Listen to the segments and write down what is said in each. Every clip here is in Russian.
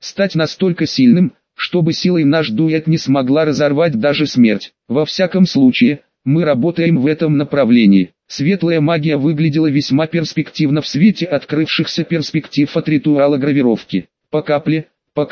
стать настолько сильным, чтобы силой наш дуэт не смогла разорвать даже смерть. Во всяком случае, мы работаем в этом направлении. Светлая магия выглядела весьма перспективно в свете открывшихся перспектив от ритуала гравировки. По капле,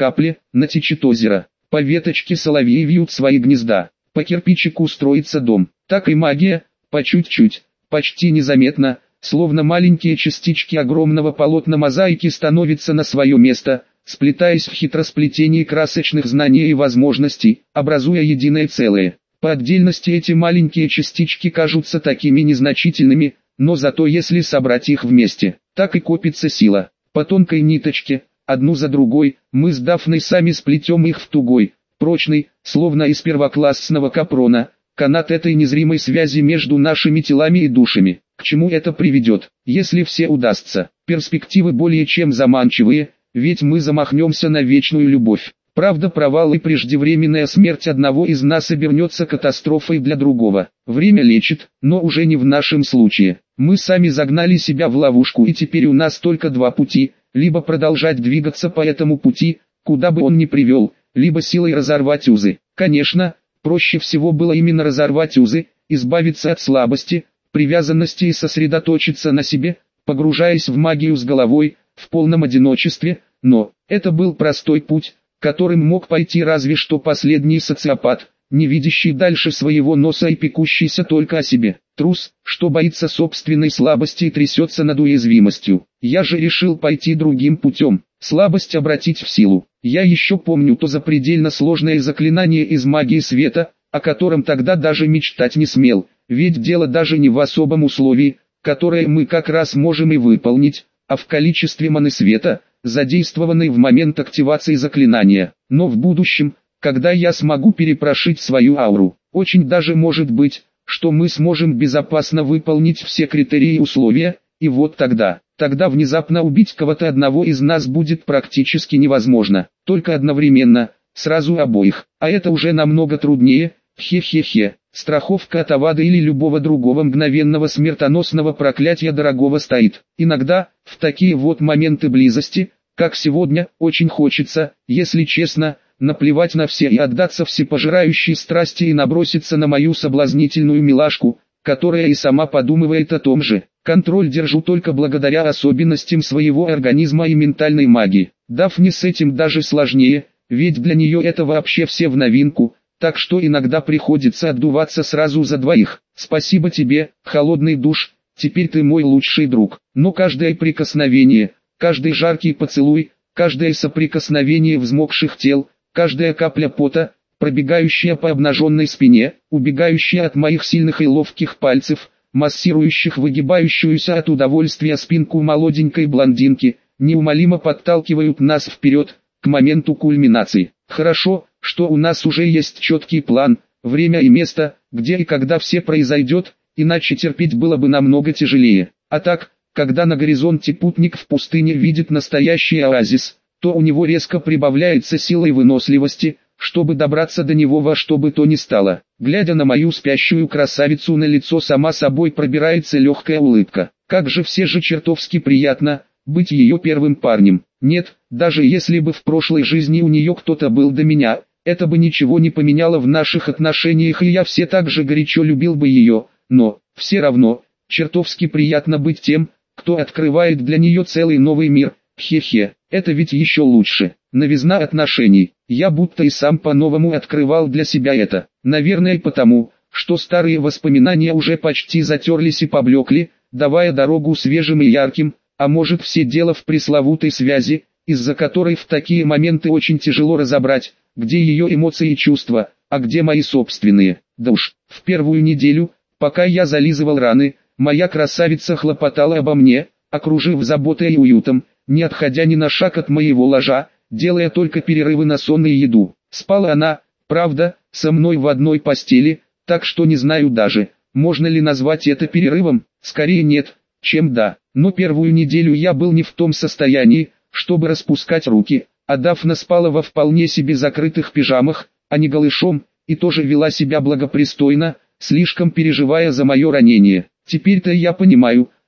натечет озеро. По веточке соловьи вьют свои гнезда. По кирпичику строится дом. Так и магия, по чуть-чуть, почти незаметно, словно маленькие частички огромного полотна мозаики становятся на свое место, сплетаясь в хитросплетении красочных знаний и возможностей, образуя единое целое. По отдельности эти маленькие частички кажутся такими незначительными, но зато если собрать их вместе, так и копится сила. По тонкой ниточке, одну за другой, мы с Дафной сами сплетем их в тугой, прочный, словно из первоклассного капрона, канат этой незримой связи между нашими телами и душами. К чему это приведет, если все удастся? Перспективы более чем заманчивые, ведь мы замахнемся на вечную любовь. Правда, провал и преждевременная смерть одного из нас обернется катастрофой для другого. Время лечит, но уже не в нашем случае. Мы сами загнали себя в ловушку, и теперь у нас только два пути: либо продолжать двигаться по этому пути, куда бы он ни привел, либо силой разорвать узы. Конечно, проще всего было именно разорвать узы, избавиться от слабости, привязанности и сосредоточиться на себе, погружаясь в магию с головой, в полном одиночестве, но это был простой путь, которым мог пойти разве что последний социопат, не видящий дальше своего носа и пекущийся только о себе. Трус, что боится собственной слабости и трясется над уязвимостью. Я же решил пойти другим путем, слабость обратить в силу. Я еще помню то запредельно сложное заклинание из магии света, о котором тогда даже мечтать не смел, ведь дело даже не в особом условии, которое мы как раз можем и выполнить, а в количестве маны света, задействованной в момент активации заклинания. Но в будущем, когда я смогу перепрошить свою ауру, очень даже может быть, что мы сможем безопасно выполнить все критерии и условия, и вот тогда внезапно убить кого-то одного из нас будет практически невозможно, только одновременно, сразу обоих, а это уже намного труднее, хе-хе-хе. Страховка от авада или любого другого мгновенного смертоносного проклятия дорогого стоит. Иногда, в такие вот моменты близости, как сегодня, очень хочется, если честно, наплевать на все и отдаться всепожирающей страсти и наброситься на мою соблазнительную милашку, которая и сама подумывает о том же. Контроль держу только благодаря особенностям своего организма и ментальной магии. Дафне с этим даже сложнее, ведь для нее это вообще все в новинку. Так что иногда приходится отдуваться сразу за двоих. Спасибо тебе, холодный душ, теперь ты мой лучший друг. Но каждое прикосновение, каждый жаркий поцелуй, каждое соприкосновение взмокших тел, каждая капля пота, пробегающая по обнаженной спине, убегающая от моих сильных и ловких пальцев, массирующих выгибающуюся от удовольствия спинку молоденькой блондинки, неумолимо подталкивают нас вперед, к моменту кульминации. Хорошо, что у нас уже есть четкий план, время и место, где и когда все произойдет, иначе терпеть было бы намного тяжелее. А так, когда на горизонте путник в пустыне видит настоящий оазис, то у него резко прибавляется сила и выносливости, чтобы добраться до него во что бы то ни стало. Глядя на мою спящую красавицу, на лицо сама собой пробирается легкая улыбка. Как же все же чертовски приятно быть ее первым парнем. Нет, даже если бы в прошлой жизни у нее кто-то был до меня, это бы ничего не поменяло в наших отношениях, и я все так же горячо любил бы ее, но, все равно, чертовски приятно быть тем, кто открывает для нее целый новый мир. Хе-хе, это ведь еще лучше. Новизна отношений. Я будто и сам по-новому открывал для себя это. Наверное потому, что старые воспоминания уже почти затерлись и поблекли, давая дорогу свежим и ярким, а может все дело в пресловутой связи, из-за которой в такие моменты очень тяжело разобрать, где ее эмоции и чувства, а где мои собственные. Да уж, в первую неделю, пока я зализывал раны, моя красавица хлопотала обо мне, окружив заботой и уютом, не отходя ни на шаг от моего ложа, делая только перерывы на сон и еду. Спала она, правда, со мной в одной постели, так что не знаю даже, можно ли назвать это перерывом, скорее нет, чем да. Но первую неделю я был не в том состоянии, чтобы распускать руки, а Дафна спала во вполне себе закрытых пижамах, а не голышом, и тоже вела себя благопристойно, слишком переживая за мое ранение. Теперь-то я понимаю,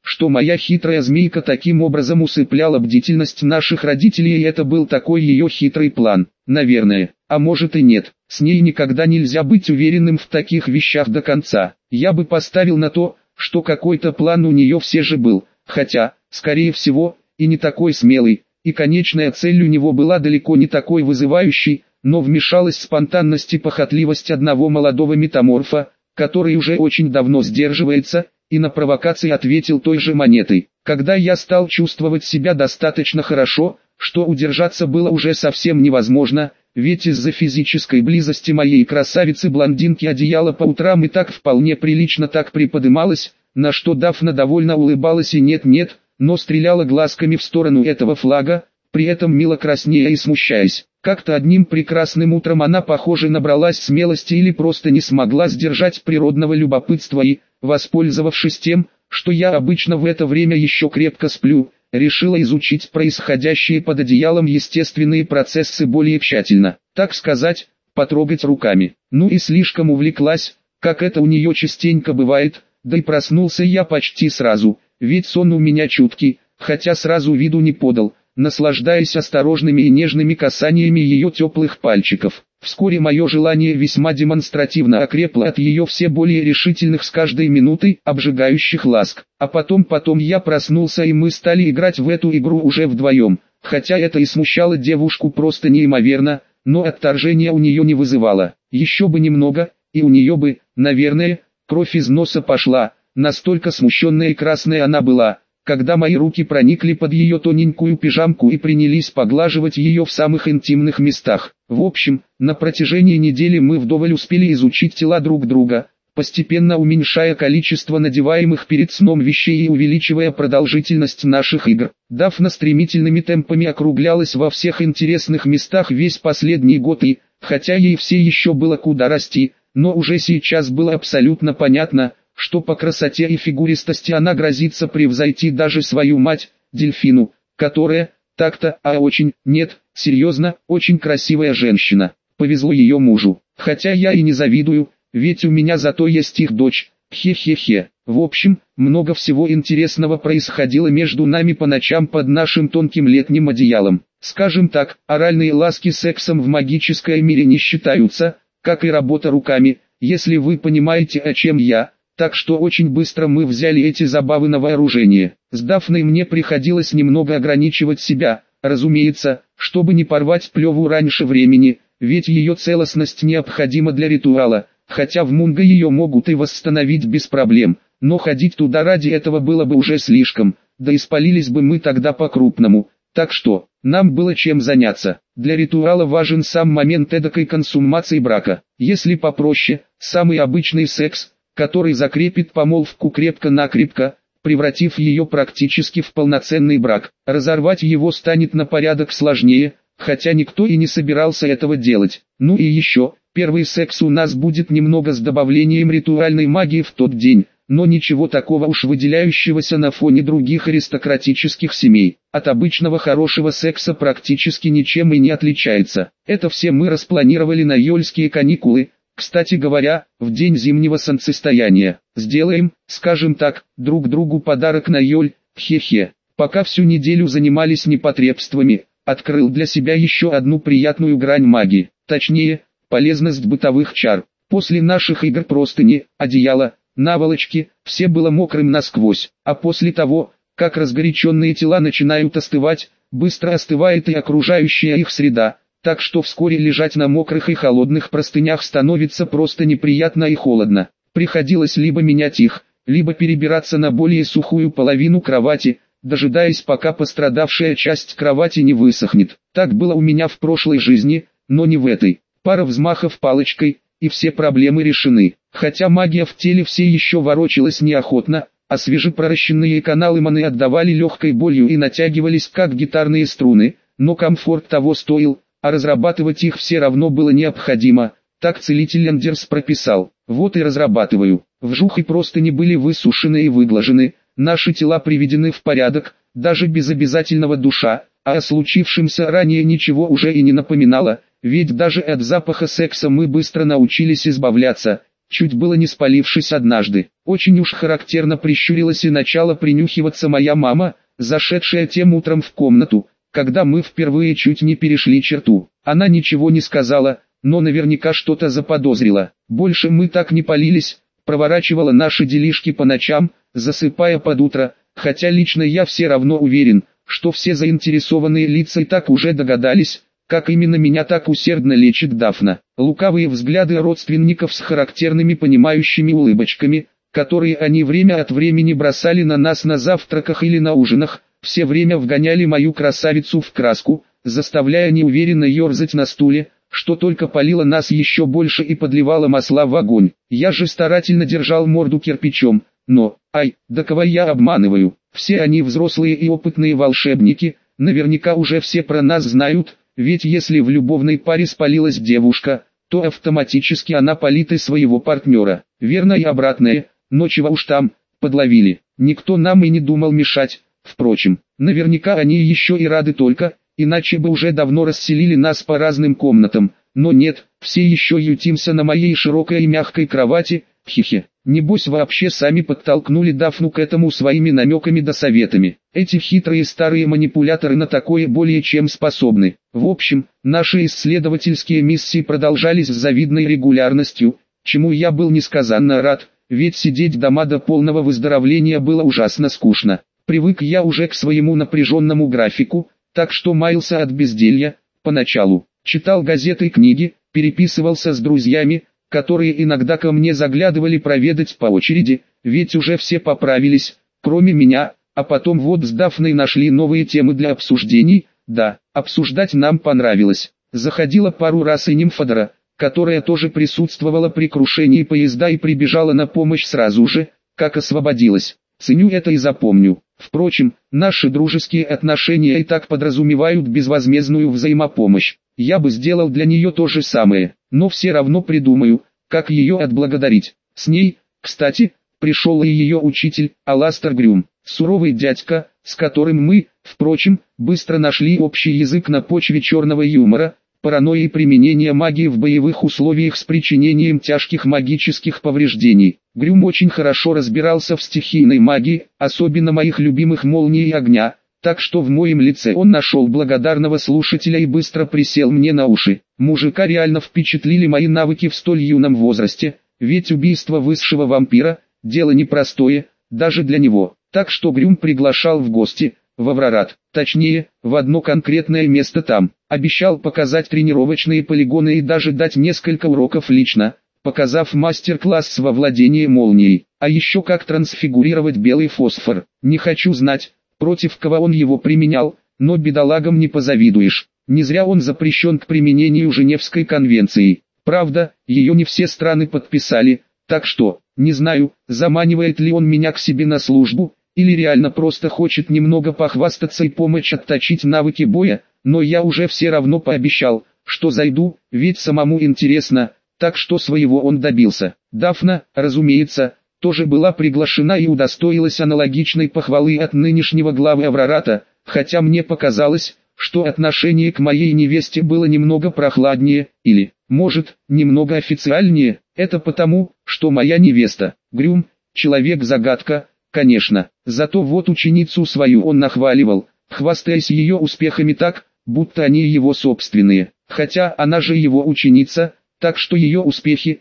что моя хитрая змейка таким образом усыпляла бдительность наших родителей, и это был такой ее хитрый план. Наверное, а может и нет. С ней никогда нельзя быть уверенным в таких вещах до конца. Я бы поставил на то, что какой-то план у нее все же был, хотя, скорее всего, и не такой смелый, и конечная цель у него была далеко не такой вызывающей, но вмешалась спонтанность и похотливость одного молодого метаморфа, который уже очень давно сдерживается, и на провокации ответил той же монетой. Когда я стал чувствовать себя достаточно хорошо, что удержаться было уже совсем невозможно, ведь из-за физической близости моей красавицы-блондинки одеяло по утрам и так вполне прилично так приподымалось, на что Дафна довольно улыбалась и нет-нет, но стреляла глазками в сторону этого флага, при этом мило краснея и смущаясь. Как-то одним прекрасным утром она, похоже, набралась смелости или просто не смогла сдержать природного любопытства и, воспользовавшись тем, что я обычно в это время еще крепко сплю, решила изучить происходящие под одеялом естественные процессы более тщательно, так сказать, потрогать руками. Ну и слишком увлеклась, как это у нее частенько бывает, да и проснулся я почти сразу, ведь сон у меня чуткий, хотя сразу виду не подал, наслаждаясь осторожными и нежными касаниями ее теплых пальчиков. Вскоре мое желание весьма демонстративно окрепло от ее все более решительных с каждой минутой обжигающих ласк. А потом я проснулся, и мы стали играть в эту игру уже вдвоем, хотя это и смущало девушку просто неимоверно, но отторжения у нее не вызывало. Еще бы немного, и у нее бы, наверное, кровь из носа пошла, настолько смущенная и красная она была, когда мои руки проникли под ее тоненькую пижамку и принялись поглаживать ее в самых интимных местах. В общем, на протяжении недели мы вдоволь успели изучить тела друг друга, постепенно уменьшая количество надеваемых перед сном вещей и увеличивая продолжительность наших игр. Дафна стремительными темпами округлялась во всех интересных местах весь последний год и, хотя ей все еще было куда расти, но уже сейчас было абсолютно понятно, что по красоте и фигуристости она грозится превзойти даже свою мать, Дельфину, которая, так-то, серьезно, очень красивая женщина. Повезло ее мужу, хотя я и не завидую, ведь у меня зато есть их дочь, хе-хе-хе. В общем, много всего интересного происходило между нами по ночам под нашим тонким летним одеялом. Скажем так, оральные ласки сексом в магическом мире не считаются, как и работа руками, если вы понимаете, о чем я. Так что очень быстро мы взяли эти забавы на вооружение. С Дафной мне приходилось немного ограничивать себя, разумеется, чтобы не порвать плеву раньше времени, ведь ее целостность необходима для ритуала, хотя в Мунго ее могут и восстановить без проблем, но ходить туда ради этого было бы уже слишком, да и спалились бы мы тогда по-крупному, так что, нам было чем заняться. Для ритуала важен сам момент эдакой консуммации брака, если попроще, самый обычный секс, который закрепит помолвку крепко-накрепко, превратив ее практически в полноценный брак. Разорвать его станет на порядок сложнее, хотя никто и не собирался этого делать. Ну и еще, первый секс у нас будет немного с добавлением ритуальной магии в тот день, но ничего такого уж выделяющегося на фоне других аристократических семей. От обычного хорошего секса практически ничем и не отличается. Это все мы распланировали на июльские каникулы. Кстати говоря, в день зимнего солнцестояния. Сделаем, скажем так, друг другу подарок на июль, хе-хе. Пока всю неделю занимались непотребствами, открыл для себя еще одну приятную грань магии. Точнее, полезность бытовых чар. После наших игр простыни, одеяла, наволочки, все было мокрым насквозь. А после того, как разгоряченные тела начинают остывать, быстро остывает и окружающая их среда. Так что вскоре лежать на мокрых и холодных простынях становится просто неприятно и холодно. Приходилось либо менять их, либо перебираться на более сухую половину кровати, дожидаясь пока пострадавшая часть кровати не высохнет. Так было у меня в прошлой жизни, но не в этой. Пара взмахов палочкой, и все проблемы решены. Хотя магия в теле все еще ворочалась неохотно, а свежепроращенные каналы маны отдавали легкой болью и натягивались как гитарные струны, но комфорт того стоил. А разрабатывать их все равно было необходимо, так целитель Андерс прописал. Вот и разрабатываю. Вжух и простыни были высушены и выглажены, наши тела приведены в порядок, даже без обязательного душа, а о случившемся ранее ничего уже и не напоминало, ведь даже от запаха секса мы быстро научились избавляться, чуть было не спалившись однажды. Очень уж характерно прищурилась и начала принюхиваться моя мама, зашедшая тем утром в комнату, когда мы впервые чуть не перешли черту. Она ничего не сказала, но наверняка что-то заподозрила. Больше мы так не палились, проворачивала наши делишки по ночам, засыпая под утро, хотя лично я все равно уверен, что все заинтересованные лица и так уже догадались, как именно меня так усердно лечит Дафна. Лукавые взгляды родственников с характерными понимающими улыбочками, которые они время от времени бросали на нас на завтраках или на ужинах, все время вгоняли мою красавицу в краску, заставляя неуверенно ерзать на стуле, что только палило нас еще больше и подливало масла в огонь. Я же старательно держал морду кирпичом, но, да кого я обманываю, все они взрослые и опытные волшебники, наверняка уже все про нас знают, ведь если в любовной паре спалилась девушка, то автоматически она палит и своего партнера. Верно и обратное, но чего уж там, подловили. Никто нам и не думал мешать, впрочем, наверняка они еще и рады только, иначе бы уже давно расселили нас по разным комнатам, но нет, все еще ютимся на моей широкой и мягкой кровати, хихе. Небось вообще сами подтолкнули Дафну к этому своими намеками да советами. Эти хитрые старые манипуляторы на такое более чем способны. В общем, наши исследовательские миссии продолжались с завидной регулярностью, чему я был несказанно рад, ведь сидеть дома до полного выздоровления было ужасно скучно. Привык я уже к своему напряженному графику, так что маялся от безделья, поначалу. Читал газеты и книги, переписывался с друзьями, которые иногда ко мне заглядывали проведать по очереди, ведь уже все поправились, кроме меня, а потом вот с Дафной нашли новые темы для обсуждений. Да, обсуждать нам понравилось. Заходила пару раз и Нимфодора, которая тоже присутствовала при крушении поезда и прибежала на помощь сразу же, как освободилась. Ценю это и запомню. Впрочем, наши дружеские отношения и так подразумевают безвозмездную взаимопомощь. Я бы сделал для нее то же самое, но все равно придумаю, как ее отблагодарить. С ней, кстати, пришел и ее учитель, Аластер Грюм, суровый дядька, с которым мы, впрочем, быстро нашли общий язык на почве черного юмора, паранойи и применения магии в боевых условиях с причинением тяжких магических повреждений. Грюм очень хорошо разбирался в стихийной магии, особенно моих любимых молний и огня, так что в моем лице он нашел благодарного слушателя и быстро присел мне на уши. Мужика реально впечатлили мои навыки в столь юном возрасте, ведь убийство высшего вампира – дело непростое, даже для него. Так что Грюм приглашал в гости, в Аврорат, точнее, в одно конкретное место там. Обещал показать тренировочные полигоны и даже дать несколько уроков лично, показав мастер-класс во владении молнией, а еще как трансфигурировать белый фосфор. Не хочу знать, против кого он его применял, но бедолагам не позавидуешь. Не зря он запрещен к применению Женевской конвенции. Правда, ее не все страны подписали, так что, не знаю, заманивает ли он меня к себе на службу, или реально просто хочет немного похвастаться и помочь отточить навыки боя, но я уже все равно пообещал, что зайду, ведь самому интересно, так что своего он добился. Дафна, разумеется, тоже была приглашена и удостоилась аналогичной похвалы от нынешнего главы Аврората, хотя мне показалось, что отношение к моей невесте было немного прохладнее, или, может, немного официальнее. Это потому, что моя невеста, Грюм, человек-загадка, конечно, зато вот ученицу свою он нахваливал, хвастаясь ее успехами так, будто они его собственные, хотя она же его ученица, так что ее успехи,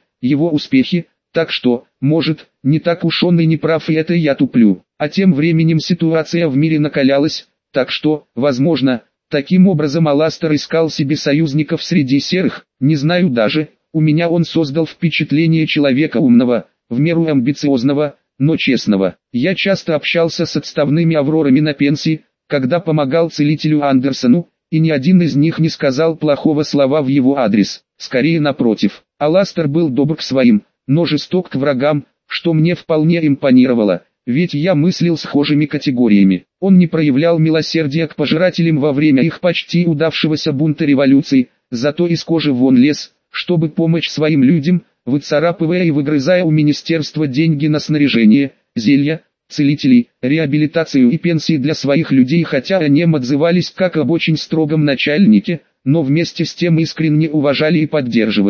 так что, может, не так уж он и не прав, и это я туплю. А тем временем ситуация в мире накалялась, так что, возможно, таким образом Аластер искал себе союзников среди серых, не знаю даже, у меня он создал впечатление человека умного, в меру амбициозного, но честного. Я часто общался с отставными аврорами на пенсии, когда помогал целителю Андерсону, и ни один из них не сказал плохого слова в его адрес, скорее напротив. Аластер был добр к своим, но жесток к врагам, что мне вполне импонировало, ведь я мыслил схожими категориями. Он не проявлял милосердия к пожирателям во время их почти удавшегося бунта революции, зато из кожи вон лез, чтобы помочь своим людям, выцарапывая и выгрызая у министерства деньги на снаряжение, зелья, целителей, реабилитацию и пенсии для своих людей, хотя о нем отзывались как об очень строгом начальнике, но вместе с тем искренне уважали и поддерживали.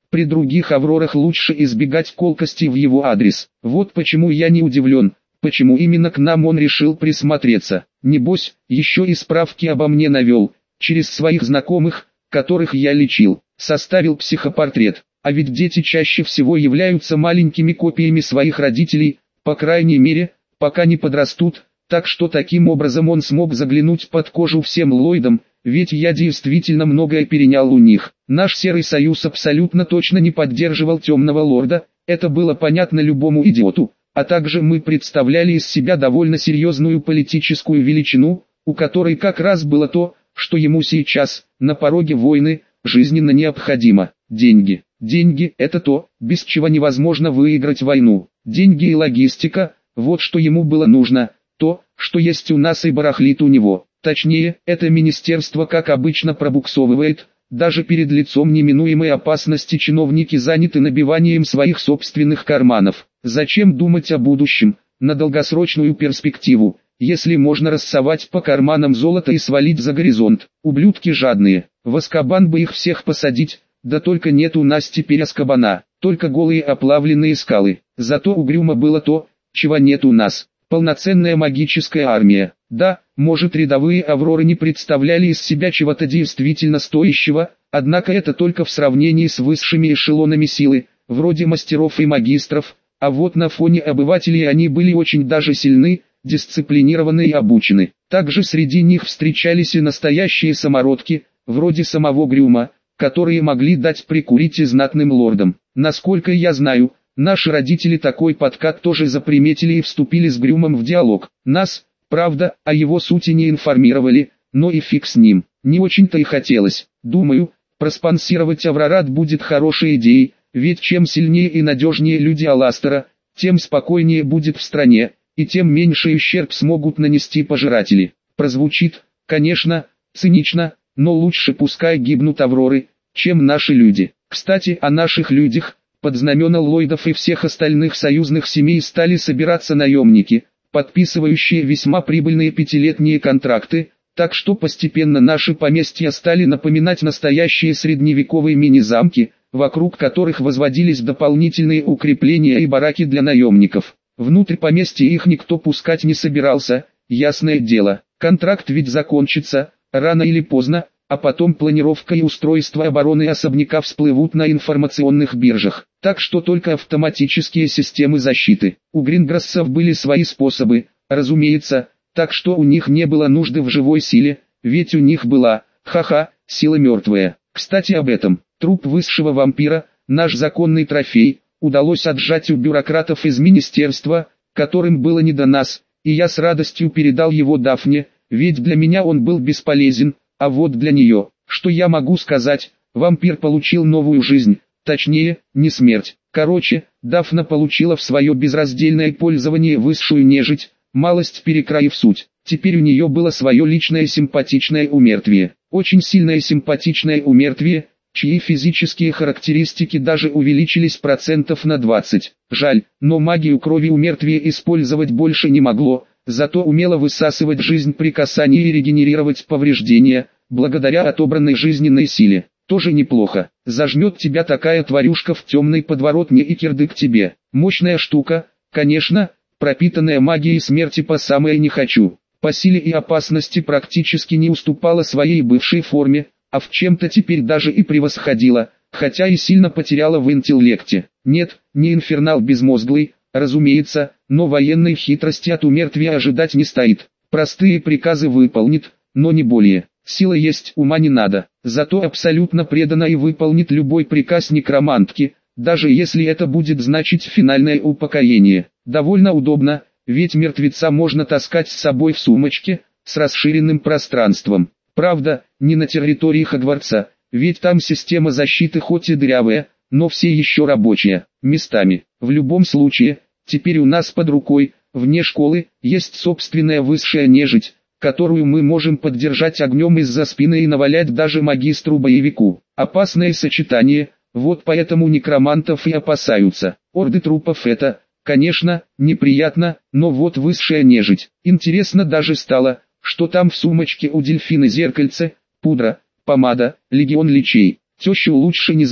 При других Аврорах лучше избегать колкостей в его адрес. Вот почему я не удивлен, почему именно к нам он решил присмотреться. Небось, еще и справки обо мне навел, через своих знакомых, которых я лечил, составил психопортрет. А ведь дети чаще всего являются маленькими копиями своих родителей, по крайней мере, пока не подрастут, так что таким образом он смог заглянуть под кожу всем Ллойдам, ведь я действительно многое перенял у них. Наш Серый Союз абсолютно точно не поддерживал Темного Лорда, это было понятно любому идиоту, а также мы представляли из себя довольно серьезную политическую величину, у которой как раз было то, что ему сейчас, на пороге войны, жизненно необходимо. Деньги. Деньги – это то, без чего невозможно выиграть войну. Деньги и логистика – вот что ему было нужно, то, что есть у нас и барахлит у него. Точнее, это министерство как обычно пробуксовывает, даже перед лицом неминуемой опасности чиновники заняты набиванием своих собственных карманов. Зачем думать о будущем, на долгосрочную перспективу, если можно рассовать по карманам золото и свалить за горизонт? Ублюдки жадные, в Азкабан бы их всех посадить, да только нет у нас теперь Азкабана, только голые оплавленные скалы. Зато угрюмо было то, чего нет у нас. Полноценная магическая армия. Да, может, рядовые Авроры не представляли из себя чего-то действительно стоящего, однако это только в сравнении с высшими эшелонами силы, вроде мастеров и магистров, а вот на фоне обывателей они были очень даже сильны, дисциплинированы и обучены. Также среди них встречались и настоящие самородки, вроде самого Грюма, которые могли дать прикурить и знатным лордам. Насколько я знаю, наши родители такой подкат тоже заприметили и вступили с Грюмом в диалог. Нас, правда, о его сути не информировали, но и фиг с ним. Не очень-то и хотелось. Думаю, проспонсировать Аврорат будет хорошей идеей, ведь чем сильнее и надежнее люди Аластера, тем спокойнее будет в стране, и тем меньше ущерб смогут нанести пожиратели. Прозвучит, конечно, цинично, но лучше пускай гибнут Авроры, чем наши люди. Кстати, о наших людях. Под знамена Ллойдов и всех остальных союзных семей стали собираться наемники, подписывающие весьма прибыльные пятилетние контракты, так что постепенно наши поместья стали напоминать настоящие средневековые мини-замки, вокруг которых возводились дополнительные укрепления и бараки для наемников. Внутрь поместья их никто пускать не собирался, ясное дело, контракт ведь закончится, рано или поздно, а потом планировка и устройство обороны особняка всплывут на информационных биржах. Так что только автоматические системы защиты. У Гринграссов были свои способы, разумеется, так что у них не было нужды в живой силе, ведь у них была, сила мертвая. Кстати об этом, труп высшего вампира, наш законный трофей, удалось отжать у бюрократов из министерства, которым было не до нас, и я с радостью передал его Дафне, ведь для меня он был бесполезен. А вот для нее, что я могу сказать, вампир получил новую жизнь, точнее, не смерть. Короче, Дафна получила в свое безраздельное пользование высшую нежить, малость перекроив суть. Теперь у нее было свое личное симпатичное умертвие. Очень сильное симпатичное умертвие, чьи физические характеристики даже увеличились процентов на 20. Жаль, но магию крови умертвие использовать больше не могло. Зато умело высасывать жизнь при касании и регенерировать повреждения, благодаря отобранной жизненной силе. Тоже неплохо. Зажмет тебя такая тварюшка в темной подворотне и кирдык тебе. Мощная штука, конечно, пропитанная магией смерти по самое не хочу. По силе и опасности практически не уступала своей бывшей форме, а в чем-то теперь даже и превосходила, хотя и сильно потеряла в интеллекте. Нет, не инфернал безмозглый, разумеется, но военной хитрости от умертвия ожидать не стоит. Простые приказы выполнит, но не более. Сила есть, ума не надо. Зато абсолютно предана и выполнит любой приказ некромантки, даже если это будет значить финальное упокоение. Довольно удобно, ведь мертвеца можно таскать с собой в сумочке, с расширенным пространством. Правда, не на территории Хогвартса, ведь там система защиты хоть и дырявая, но все еще рабочая, местами. В любом случае, теперь у нас под рукой, вне школы, есть собственная высшая нежить, которую мы можем поддержать огнем из-за спины и навалять даже магистру-боевику. Опасное сочетание, вот поэтому некромантов и опасаются. Орды трупов это, конечно, неприятно, но вот высшая нежить. Интересно даже стало, что там в сумочке у дельфина зеркальце, пудра, помада, легион лечей. Тещу лучше не злить,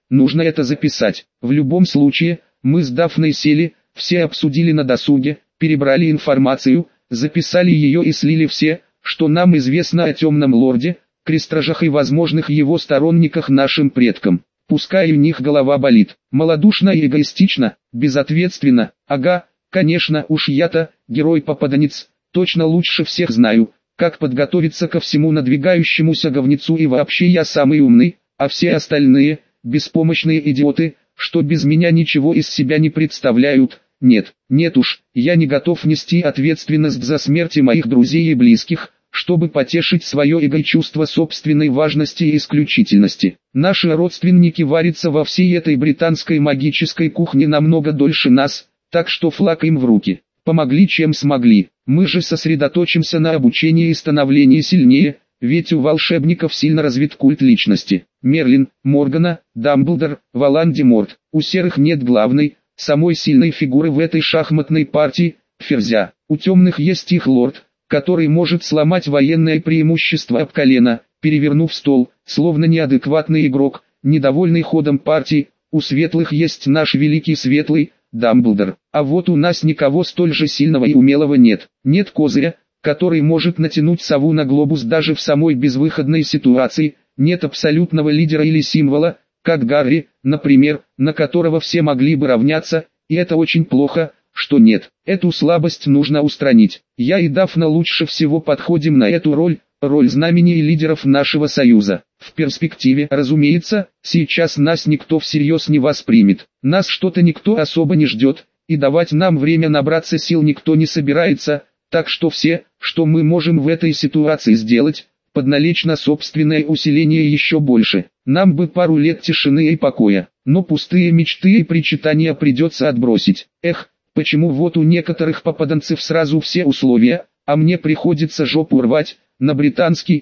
нужно это записать. В любом случае, мы с Дафной сели, все обсудили на досуге, перебрали информацию, записали ее и слили все, что нам известно о Темном Лорде, Крестражах и возможных его сторонниках нашим предкам. Пускай у них голова болит, малодушно и эгоистично, безответственно, ага, конечно, уж я-то, герой-попаданец, точно лучше всех знаю, как подготовиться ко всему надвигающемуся говнецу, и вообще я самый умный, а все остальные, беспомощные идиоты, что без меня ничего из себя не представляют. Нет, нет уж, я не готов нести ответственность за смерти моих друзей и близких, чтобы потешить свое эго и чувство собственной важности и исключительности. Наши родственники варятся во всей этой британской магической кухне намного дольше нас, так что флаг им в руки. Помогли чем смогли, мы же сосредоточимся на обучении и становлении сильнее, ведь у волшебников сильно развит культ личности. Мерлин, Моргана, Дамблдор, Волан-де-Морт, у серых нет главной, самой сильной фигуры в этой шахматной партии, Ферзя. У темных есть их лорд, который может сломать военное преимущество об колено, перевернув стол, словно неадекватный игрок, недовольный ходом партии. У светлых есть наш великий светлый, Дамблдор. А вот у нас никого столь же сильного и умелого нет. Нет козыря, который может натянуть сову на глобус даже в самой безвыходной ситуации. Нет абсолютного лидера или символа, как Гарри, например, на которого все могли бы равняться, и это очень плохо, что нет. Эту слабость нужно устранить. Я и Дафна лучше всего подходим на эту роль знамени и лидеров нашего союза. В перспективе, разумеется, сейчас нас никто всерьез не воспримет. Нас что-то никто особо не ждет, и давать нам время набраться сил никто не собирается, так что все, что мы можем в этой ситуации сделать, подналечь на собственное усиление еще больше. Нам бы пару лет тишины и покоя, но пустые мечты и причитания придется отбросить. Эх, почему вот у некоторых попаданцев сразу все условия, а мне приходится жопу рвать на британский,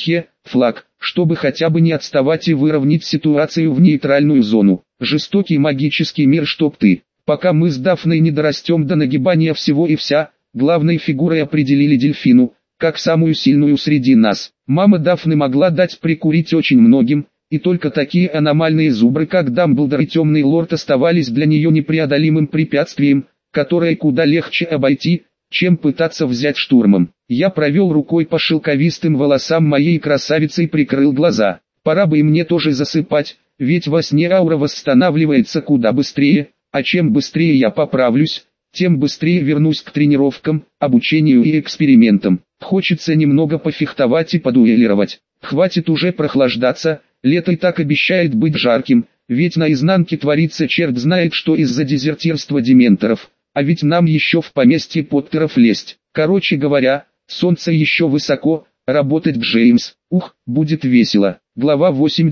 флаг, чтобы хотя бы не отставать и выровнять ситуацию в нейтральную зону. Жестокий магический мир, чтоб ты. Пока мы с Дафной не дорастем до нагибания всего и вся, главной фигурой определили Дельфину, как самую сильную среди нас. Мама Дафны могла дать прикурить очень многим, и только такие аномальные зубры, как Дамблдор и Темный Лорд, оставались для нее непреодолимым препятствием, которое куда легче обойти, чем пытаться взять штурмом. Я провел рукой по шелковистым волосам моей красавицы и прикрыл глаза. Пора бы и мне тоже засыпать, ведь во сне аура восстанавливается куда быстрее, а чем быстрее я поправлюсь, тем быстрее вернусь к тренировкам, обучению и экспериментам. Хочется немного пофехтовать и подуэлировать. Хватит уже прохлаждаться, лето и так обещает быть жарким, ведь на изнанке творится черт знает что из-за дезертирства дементоров. А ведь нам еще в поместье Поттеров лезть. Короче говоря, солнце еще высоко, работать Джеймс. Ух, будет весело. Глава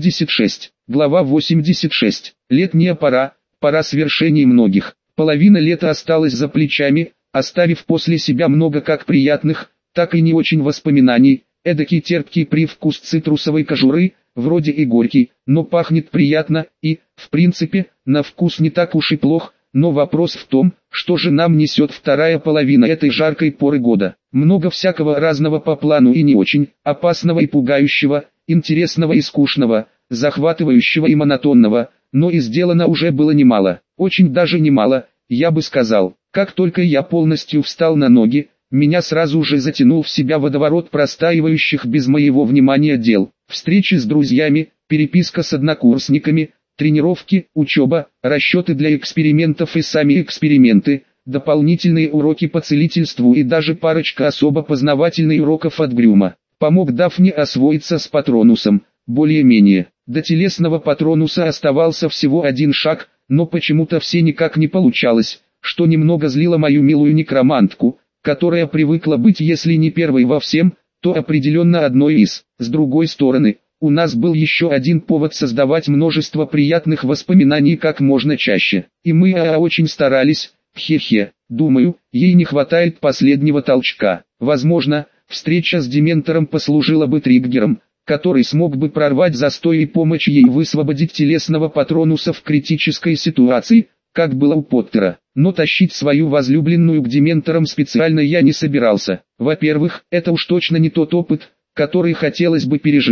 86. Глава 86. Летняя пора, пора свершений многих. Половина лета осталась за плечами, оставив после себя много как приятных, так и не очень воспоминаний. Эдакий терпкий привкус цитрусовой кожуры, вроде и горький, но пахнет приятно и, в принципе, на вкус не так уж и плох. Но вопрос в том, что же нам несет вторая половина этой жаркой поры года. Много всякого разного по плану и не очень, опасного и пугающего, интересного и скучного, захватывающего и монотонного, но и сделано уже было немало, очень даже немало, я бы сказал. Как только я полностью встал на ноги, меня сразу же затянул в себя водоворот простаивающих без моего внимания дел. Встречи с друзьями, переписка с однокурсниками, тренировки, учеба, расчеты для экспериментов и сами эксперименты, дополнительные уроки по целительству и даже парочка особо познавательных уроков от Грюма. Помог Дафне освоиться с Патронусом, более-менее. До телесного Патронуса оставался всего один шаг, но почему-то все никак не получалось, что немного злило мою милую некромантку, которая привыкла быть если не первой во всем, то определенно одной из. С другой стороны, у нас был еще один повод создавать множество приятных воспоминаний как можно чаще. И мы очень старались, Думаю, ей не хватает последнего толчка. Возможно, встреча с Дементором послужила бы триггером, который смог бы прорвать застой и помочь ей высвободить телесного Патронуса в критической ситуации, как было у Поттера. Но тащить свою возлюбленную к Дементорам специально я не собирался. Во-первых, это уж точно не тот опыт, который хотелось бы пережить.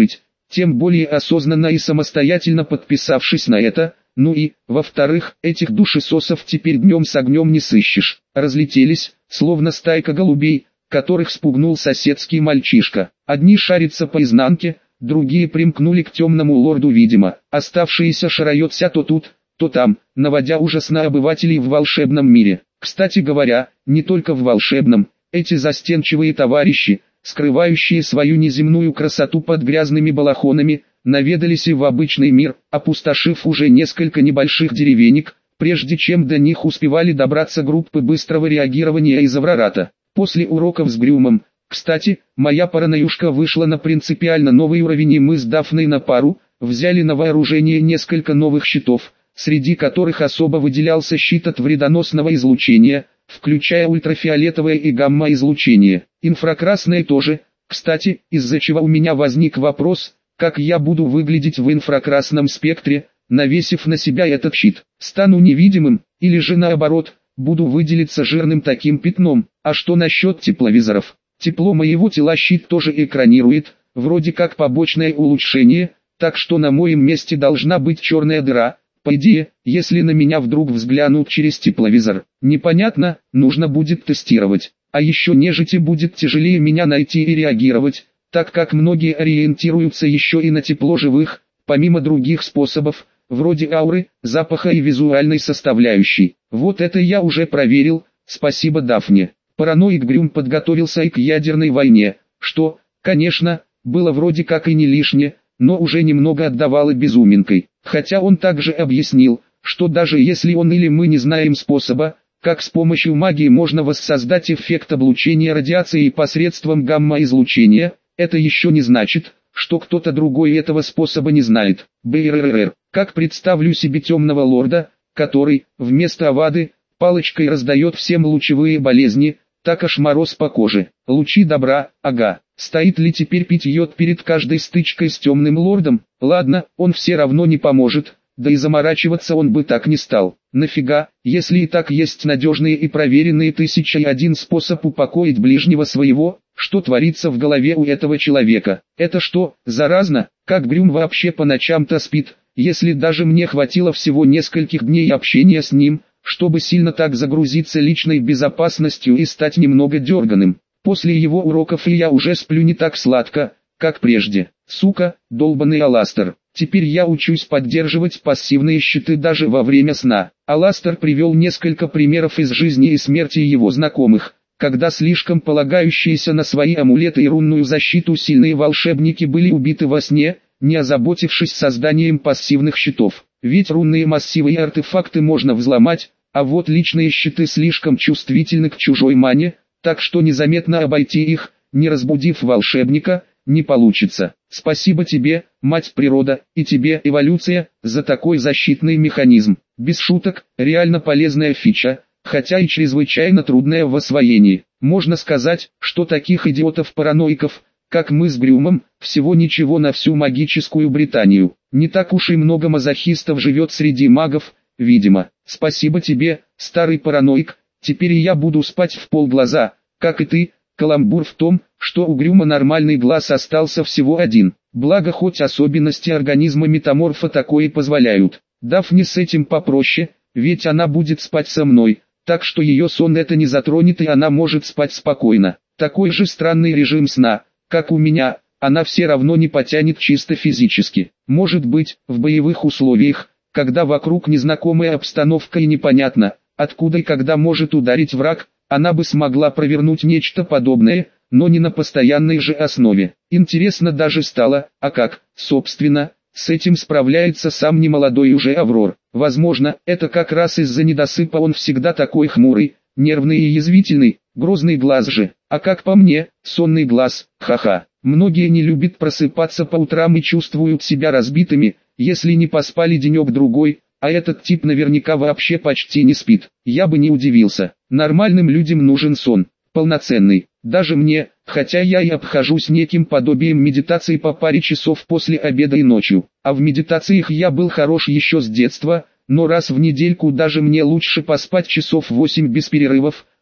тем более осознанно и самостоятельно подписавшись на это. Ну и, во-вторых, этих душесосов теперь днем с огнем не сыщешь. Разлетелись, словно стайка голубей, которых спугнул соседский мальчишка. Одни шарятся по изнанке, другие примкнули к темному лорду видимо. Оставшиеся шараются то тут, то там, наводя ужас на обывателей в волшебном мире. Кстати говоря, не только в волшебном, эти застенчивые товарищи, скрывающие свою неземную красоту под грязными балахонами, наведались и в обычный мир, опустошив уже несколько небольших деревенек, прежде чем до них успевали добраться группы быстрого реагирования из Аврората. После уроков с Грюмом, кстати, моя параноюшка вышла на принципиально новый уровень, и мы с Дафной на пару взяли на вооружение несколько новых щитов, среди которых особо выделялся щит от вредоносного излучения, включая ультрафиолетовое и гамма-излучение. Инфракрасное тоже, кстати, из-за чего у меня возник вопрос, как я буду выглядеть в инфракрасном спектре, навесив на себя этот щит. Стану невидимым, или же наоборот, буду выделиться жирным таким пятном. А что насчет тепловизоров? Тепло моего тела щит тоже экранирует, вроде как побочное улучшение, так что на моем месте должна быть черная дыра. По идее, если на меня вдруг взглянут через тепловизор, непонятно, нужно будет тестировать. А еще нежити будет тяжелее меня найти и реагировать, так как многие ориентируются еще и на тепло живых, помимо других способов, вроде ауры, запаха и визуальной составляющей. Вот это я уже проверил, спасибо Дафне. Параноик Грюм подготовился и к ядерной войне, что, конечно, было вроде как и не лишнее, но уже немного отдавало безуминкой. Хотя он также объяснил, что даже если он или мы не знаем способа, как с помощью магии можно воссоздать эффект облучения радиацией посредством гамма-излучения, это еще не значит, что кто-то другой этого способа не знает. БРРР. Как представлю себе темного лорда, который, вместо Авады, палочкой раздает всем лучевые болезни, так аж мороз по коже. Лучи добра, ага. Стоит ли теперь пить йод перед каждой стычкой с темным лордом? Ладно, он все равно не поможет, да и заморачиваться он бы так не стал. Нафига, если и так есть надежные и проверенные 1001 способ упокоить ближнего своего? Что творится в голове у этого человека? Это что, заразно? Как Грюм вообще по ночам-то спит, если даже мне хватило всего нескольких дней общения с ним, чтобы сильно так загрузиться личной безопасностью и стать немного дерганым. После его уроков и я уже сплю не так сладко, как прежде. Сука, долбаный Аластер. Теперь я учусь поддерживать пассивные щиты даже во время сна. Аластер привел несколько примеров из жизни и смерти его знакомых, когда слишком полагающиеся на свои амулеты и рунную защиту сильные волшебники были убиты во сне, не озаботившись созданием пассивных щитов. Ведь рунные массивы и артефакты можно взломать, а вот личные щиты слишком чувствительны к чужой мане, так что незаметно обойти их, не разбудив волшебника, не получится. Спасибо тебе, мать природа, и тебе, эволюция, за такой защитный механизм. Без шуток, реально полезная фича, хотя и чрезвычайно трудная в освоении. Можно сказать, что таких идиотов-параноиков, как мы с Грюмом, всего ничего на всю магическую Британию. Не так уж и много мазохистов живет среди магов, видимо. Спасибо тебе, старый параноик. Теперь и я буду спать в полглаза, как и ты. Каламбур в том, что у Грюма нормальный глаз остался всего один. Благо хоть особенности организма метаморфа такое позволяют. Дафне с этим попроще, ведь она будет спать со мной, так что ее сон это не затронет и она может спать спокойно. Такой же странный режим сна, как у меня, она все равно не потянет чисто физически. Может быть, в боевых условиях, когда вокруг незнакомая обстановка и непонятно, откуда и когда может ударить враг, она бы смогла провернуть нечто подобное, но не на постоянной же основе. Интересно даже стало, а как, собственно, с этим справляется сам немолодой уже Аврор. Возможно, это как раз из-за недосыпа он всегда такой хмурый, нервный и язвительный, грозный глаз же. А как по мне, сонный глаз, ха-ха. Многие не любят просыпаться по утрам и чувствуют себя разбитыми, если не поспали денек-другой, а этот тип наверняка вообще почти не спит. Я бы не удивился. Нормальным людям нужен сон, полноценный. Даже мне, хотя я и обхожусь неким подобием медитации по паре часов после обеда и ночью. А в медитациях я был хорош еще с детства, но раз в недельку даже мне лучше поспать часов 8 без перерывов,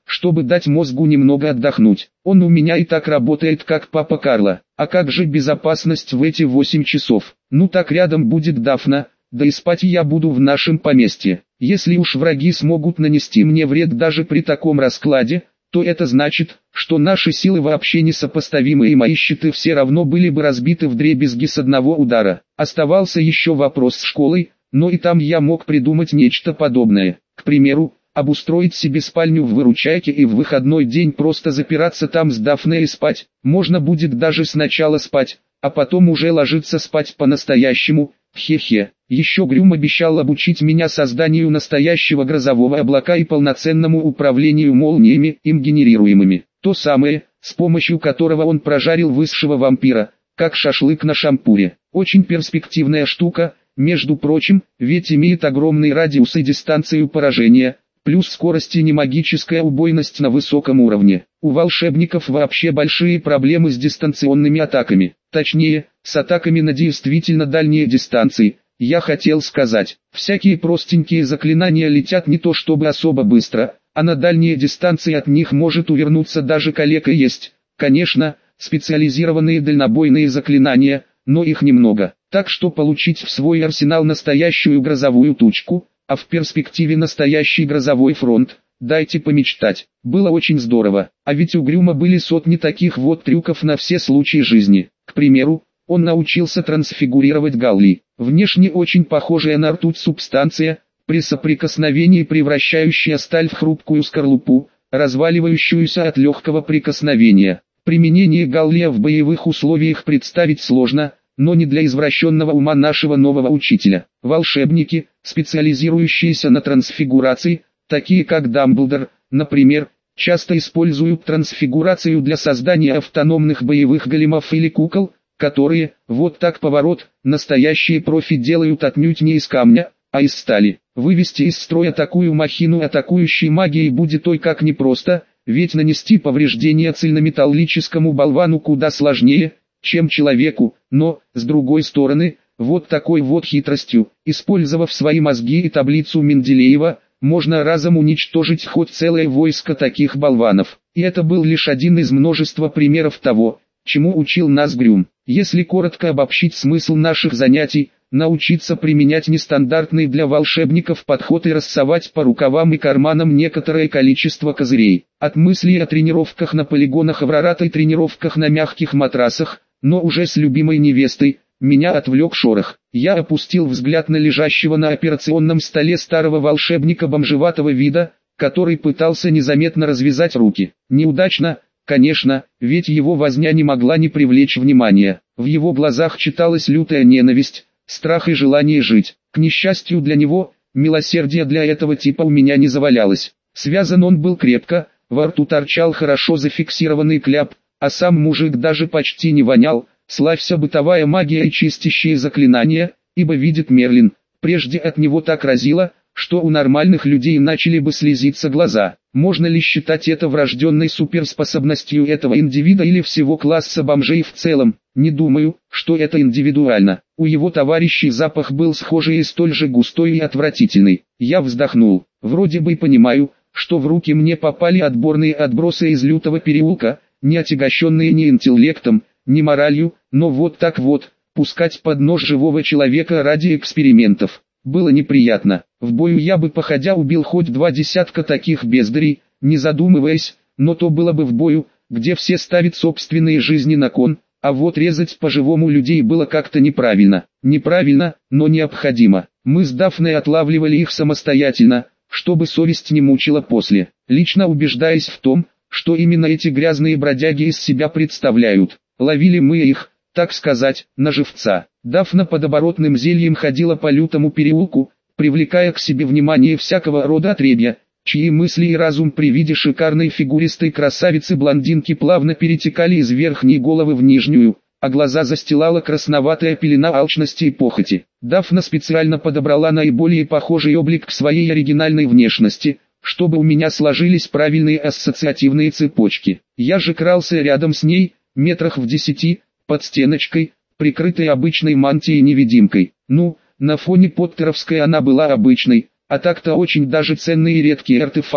чтобы дать мозгу немного отдохнуть. Он у меня и так работает как папа Карло. А как же безопасность в эти 8 часов? Ну так рядом будет Дафна, да и спать я буду в нашем поместье. Если уж враги смогут нанести мне вред даже при таком раскладе, то это значит, что наши силы вообще несопоставимы и мои щиты все равно были бы разбиты вдребезги с одного удара. Оставался еще вопрос с школой, но и там я мог придумать нечто подобное. К примеру, обустроить себе спальню в выручайке и в выходной день просто запираться там с Дафной и спать. Можно будет даже сначала спать, а потом уже ложиться спать по-настоящему. Хе-хе. Еще Грюм обещал обучить меня созданию настоящего грозового облака и полноценному управлению молниями, им генерируемыми. То самое, с помощью которого он прожарил высшего вампира, как шашлык на шампуре. Очень перспективная штука, между прочим, ведь имеет огромный радиус и дистанцию поражения, плюс скорость и немагическая убойность на высоком уровне. У волшебников вообще большие проблемы с дистанционными атаками. Точнее, с атаками на действительно дальние дистанции. Я хотел сказать, всякие простенькие заклинания летят не то чтобы особо быстро, а на дальние дистанции от них может увернуться даже калека. Есть, конечно, специализированные дальнобойные заклинания, но их немного. Так что получить в свой арсенал настоящую грозовую тучку, а в перспективе настоящий грозовой фронт, дайте помечтать, было очень здорово. А ведь у Грюма были сотни таких вот трюков на все случаи жизни. К примеру, он научился трансфигурировать галлий, внешне очень похожая на ртуть субстанция, при соприкосновении превращающая сталь в хрупкую скорлупу, разваливающуюся от легкого прикосновения. Применение галлия в боевых условиях представить сложно, но не для извращенного ума нашего нового учителя. Волшебники, специализирующиеся на трансфигурации, такие как Дамблдор, например, часто используют трансфигурацию для создания автономных боевых големов или кукол, которые, вот так поворот, настоящие профи делают отнюдь не из камня, а из стали. Вывести из строя такую махину атакующей магией будет ой как непросто, ведь нанести повреждения цельнометаллическому болвану куда сложнее, чем человеку, но, с другой стороны, вот такой вот хитростью, использовав свои мозги и таблицу Менделеева, можно разом уничтожить хоть целое войско таких болванов. И это был лишь один из множества примеров того, чему учил нас Грюм. Если коротко обобщить смысл наших занятий, научиться применять нестандартный для волшебников подход и рассовать по рукавам и карманам некоторое количество козырей. От мыслей о тренировках на полигонах Аврората и тренировках на мягких матрасах, но уже с любимой невестой, меня отвлек шорох. Я опустил взгляд на лежащего на операционном столе старого волшебника бомжеватого вида, который пытался незаметно развязать руки. Неудачно, конечно, ведь его возня не могла не привлечь внимания. В его глазах читалась лютая ненависть, страх и желание жить. К несчастью для него, милосердия для этого типа у меня не завалялось. Связан он был крепко, во рту торчал хорошо зафиксированный кляп, а сам мужик даже почти не вонял. Славься бытовая магия и чистящие заклинания, ибо видит Мерлин, прежде от него так разило, что у нормальных людей начали бы слезиться глаза. Можно ли считать это врожденной суперспособностью этого индивида или всего класса бомжей в целом? Не думаю, что это индивидуально. У его товарищей запах был схожий и столь же густой и отвратительный. Я вздохнул. Вроде бы понимаю, что в руки мне попали отборные отбросы из лютого переулка, не отягощенные ни интеллектом, ни моралью, но вот так вот, пускать под нож живого человека ради экспериментов, было неприятно. В бою я бы походя убил хоть 20 таких бездарей, не задумываясь, но то было бы в бою, где все ставят собственные жизни на кон, а вот резать по-живому людей было как-то неправильно. Неправильно, но необходимо. Мы с Дафной отлавливали их самостоятельно, чтобы совесть не мучила после, лично убеждаясь в том, что именно эти грязные бродяги из себя представляют. Ловили мы их, так сказать, на живца. Дафна под оборотным зельем ходила по лютому переулку, привлекая к себе внимание всякого рода отребья, чьи мысли и разум при виде шикарной фигуристой красавицы-блондинки плавно перетекали из верхней головы в нижнюю, а глаза застилала красноватая пелена алчности и похоти. Дафна специально подобрала наиболее похожий облик к своей оригинальной внешности, чтобы у меня сложились правильные ассоциативные цепочки. Я же крался рядом с ней, метрах в 10, под стеночкой, прикрытой обычной мантией-невидимкой. Ну, на фоне поттеровской она была обычной, а так-то очень даже ценный и редкий артефакт,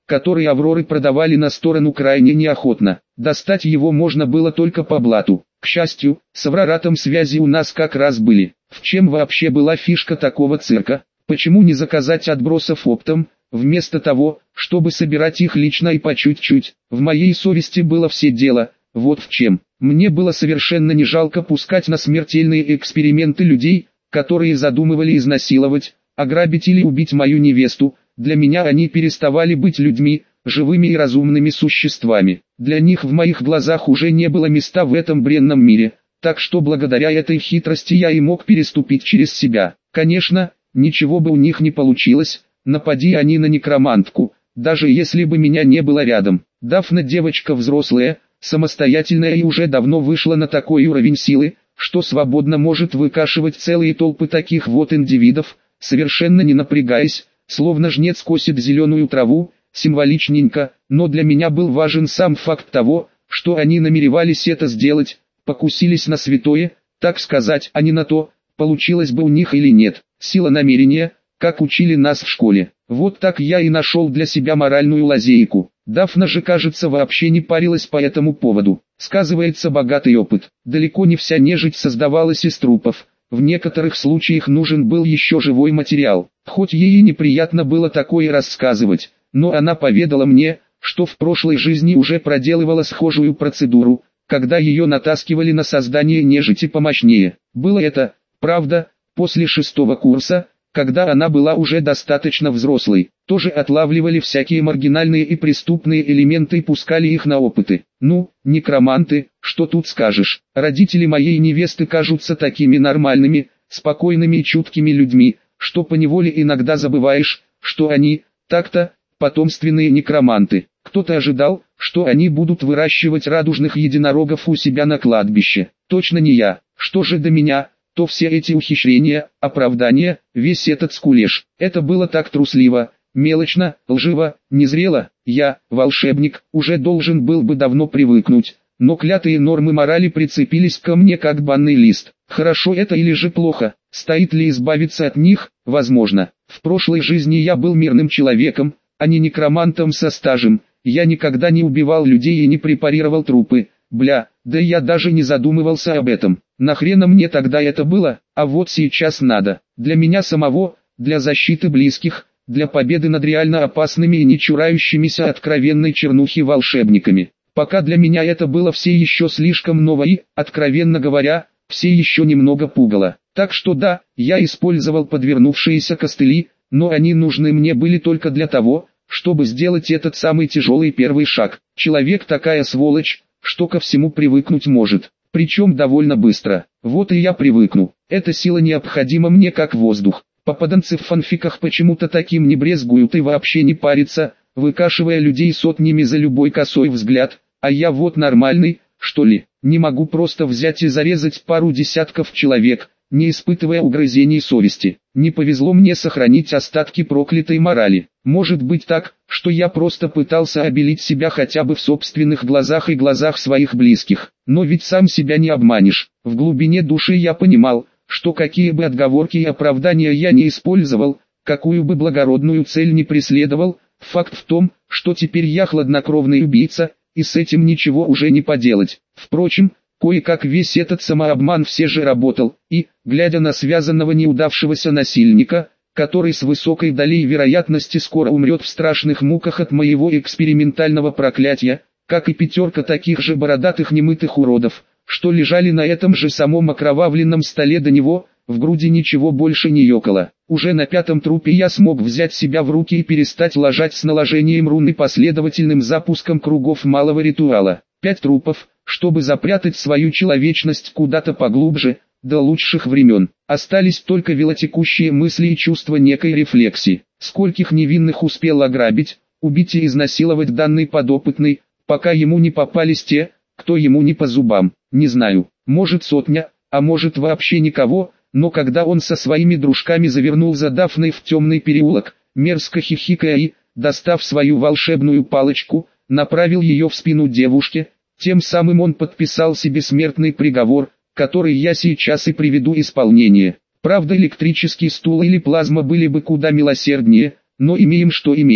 который Авроры продавали на сторону крайне неохотно. Достать его можно было только по блату. К счастью, с Авроратом связи у нас как раз были. В чем вообще была фишка такого цирка? Почему не заказать отбросов оптом, вместо того, чтобы собирать их лично и по чуть-чуть? В моей совести было все дело, вот в чем. Мне было совершенно не жалко пускать на смертельные эксперименты людей, которые задумывали изнасиловать, ограбить или убить мою невесту. Для меня они переставали быть людьми, живыми и разумными существами. Для них в моих глазах уже не было места в этом бренном мире, так что благодаря этой хитрости я и мог переступить через себя. Конечно, ничего бы у них не получилось, напади они на некромантку, даже если бы меня не было рядом. Дафна девочка взрослая, самостоятельная и уже давно вышла на такой уровень силы, что свободно может выкашивать целые толпы таких вот индивидов, совершенно не напрягаясь, словно жнец косит зеленую траву, символичненько, но для меня был важен сам факт того, что они намеревались это сделать, покусились на святое, так сказать, а не на то, получилось бы у них или нет. Сила намерения, как учили нас в школе. Вот так я и нашел для себя моральную лазейку. Дафна же, кажется, вообще не парилась по этому поводу. Сказывается богатый опыт. Далеко не вся нежить создавалась из трупов. В некоторых случаях нужен был еще живой материал. Хоть ей и неприятно было такое рассказывать, но она поведала мне, что в прошлой жизни уже проделывала схожую процедуру, когда ее натаскивали на создание нежити помощнее. Было это, правда, после 6-го курса, когда она была уже достаточно взрослой. Тоже отлавливали всякие маргинальные и преступные элементы и пускали их на опыты. Ну, некроманты, что тут скажешь. Родители моей невесты кажутся такими нормальными, спокойными и чуткими людьми, что поневоле иногда забываешь, что они, так-то, потомственные некроманты. Кто-то ожидал, что они будут выращивать радужных единорогов у себя на кладбище. Точно не я. Что же до меня, то все эти ухищрения, оправдания, весь этот скулеж, это было так трусливо, мелочно, лживо, незрело. Я, волшебник, уже должен был бы давно привыкнуть, но клятые нормы морали прицепились ко мне как банный лист. Хорошо это или же плохо, стоит ли избавиться от них? Возможно. В прошлой жизни я был мирным человеком, а не некромантом со стажем. Я никогда не убивал людей и не препарировал трупы. Бля, да я даже не задумывался об этом. Нахрена мне тогда это было? А вот сейчас надо. Для меня самого, для защиты близких, для победы над реально опасными и не чурающимися откровенной чернухи волшебниками. Пока для меня это было все еще слишком ново и, откровенно говоря, все еще немного пугало. Так что да, я использовал подвернувшиеся костыли, но они нужны мне были только для того, чтобы сделать этот самый тяжелый первый шаг. Человек такая сволочь, что ко всему привыкнуть может, причем довольно быстро. Вот и я привыкну. Эта сила необходима мне как воздух. Попаданцы в фанфиках почему-то таким не брезгуют и вообще не парятся, выкашивая людей сотнями за любой косой взгляд, а я вот нормальный, что ли, не могу просто взять и зарезать пару десятков человек, не испытывая угрызений совести. Не повезло мне сохранить остатки проклятой морали. Может быть так, что я просто пытался обелить себя хотя бы в собственных глазах и глазах своих близких. Но ведь сам себя не обманешь. В глубине души я понимал, что какие бы отговорки и оправдания я не использовал, какую бы благородную цель не преследовал, факт в том, что теперь я хладнокровный убийца, и с этим ничего уже не поделать. Впрочем, кое-как весь этот самообман все же работал, и, глядя на связанного неудавшегося насильника, который с высокой долей вероятности скоро умрет в страшных муках от моего экспериментального проклятия, как и 5 таких же бородатых немытых уродов, что лежали на этом же самом окровавленном столе до него, в груди ничего больше не ёкало. Уже на 5-м трупе я смог взять себя в руки и перестать лажать с наложением рун и последовательным запуском кругов малого ритуала. 5 трупов, чтобы запрятать свою человечность куда-то поглубже, до лучших времен. Остались только велотекущие мысли и чувства некой рефлексии. Скольких невинных успел ограбить, убить и изнасиловать данный подопытный, пока ему не попались те, кто ему не по зубам. Не знаю, может 100, а может вообще никого, но когда он со своими дружками завернул за Дафной в темный переулок, мерзко хихикая и, достав свою волшебную палочку, направил ее в спину девушке, тем самым он подписал себе смертный приговор, который я сейчас и приведу исполнение. Правда, электрический стул или плазма были бы куда милосерднее, но имеем что имеем.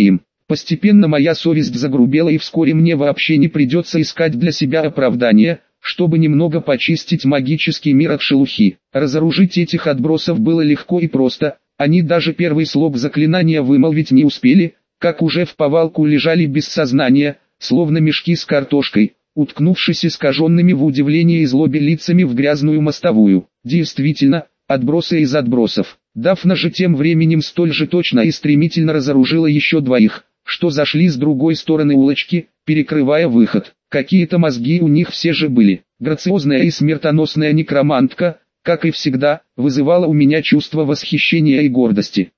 Постепенно моя совесть загрубела, и вскоре мне вообще не придется искать для себя оправдания, чтобы немного почистить магический мир от шелухи. Разоружить этих отбросов было легко и просто, они даже первый слог заклинания вымолвить не успели, как уже в повалку лежали без сознания, словно мешки с картошкой, уткнувшись искаженными в удивлении и злобе лицами в грязную мостовую. Действительно, отбросы из отбросов. Дафна же тем временем столь же точно и стремительно разоружила еще двоих, что зашли с другой стороны улочки, перекрывая выход. Какие-то мозги у них все же были. Грациозная и смертоносная некромантка, как и всегда, вызывала у меня чувство восхищения и гордости.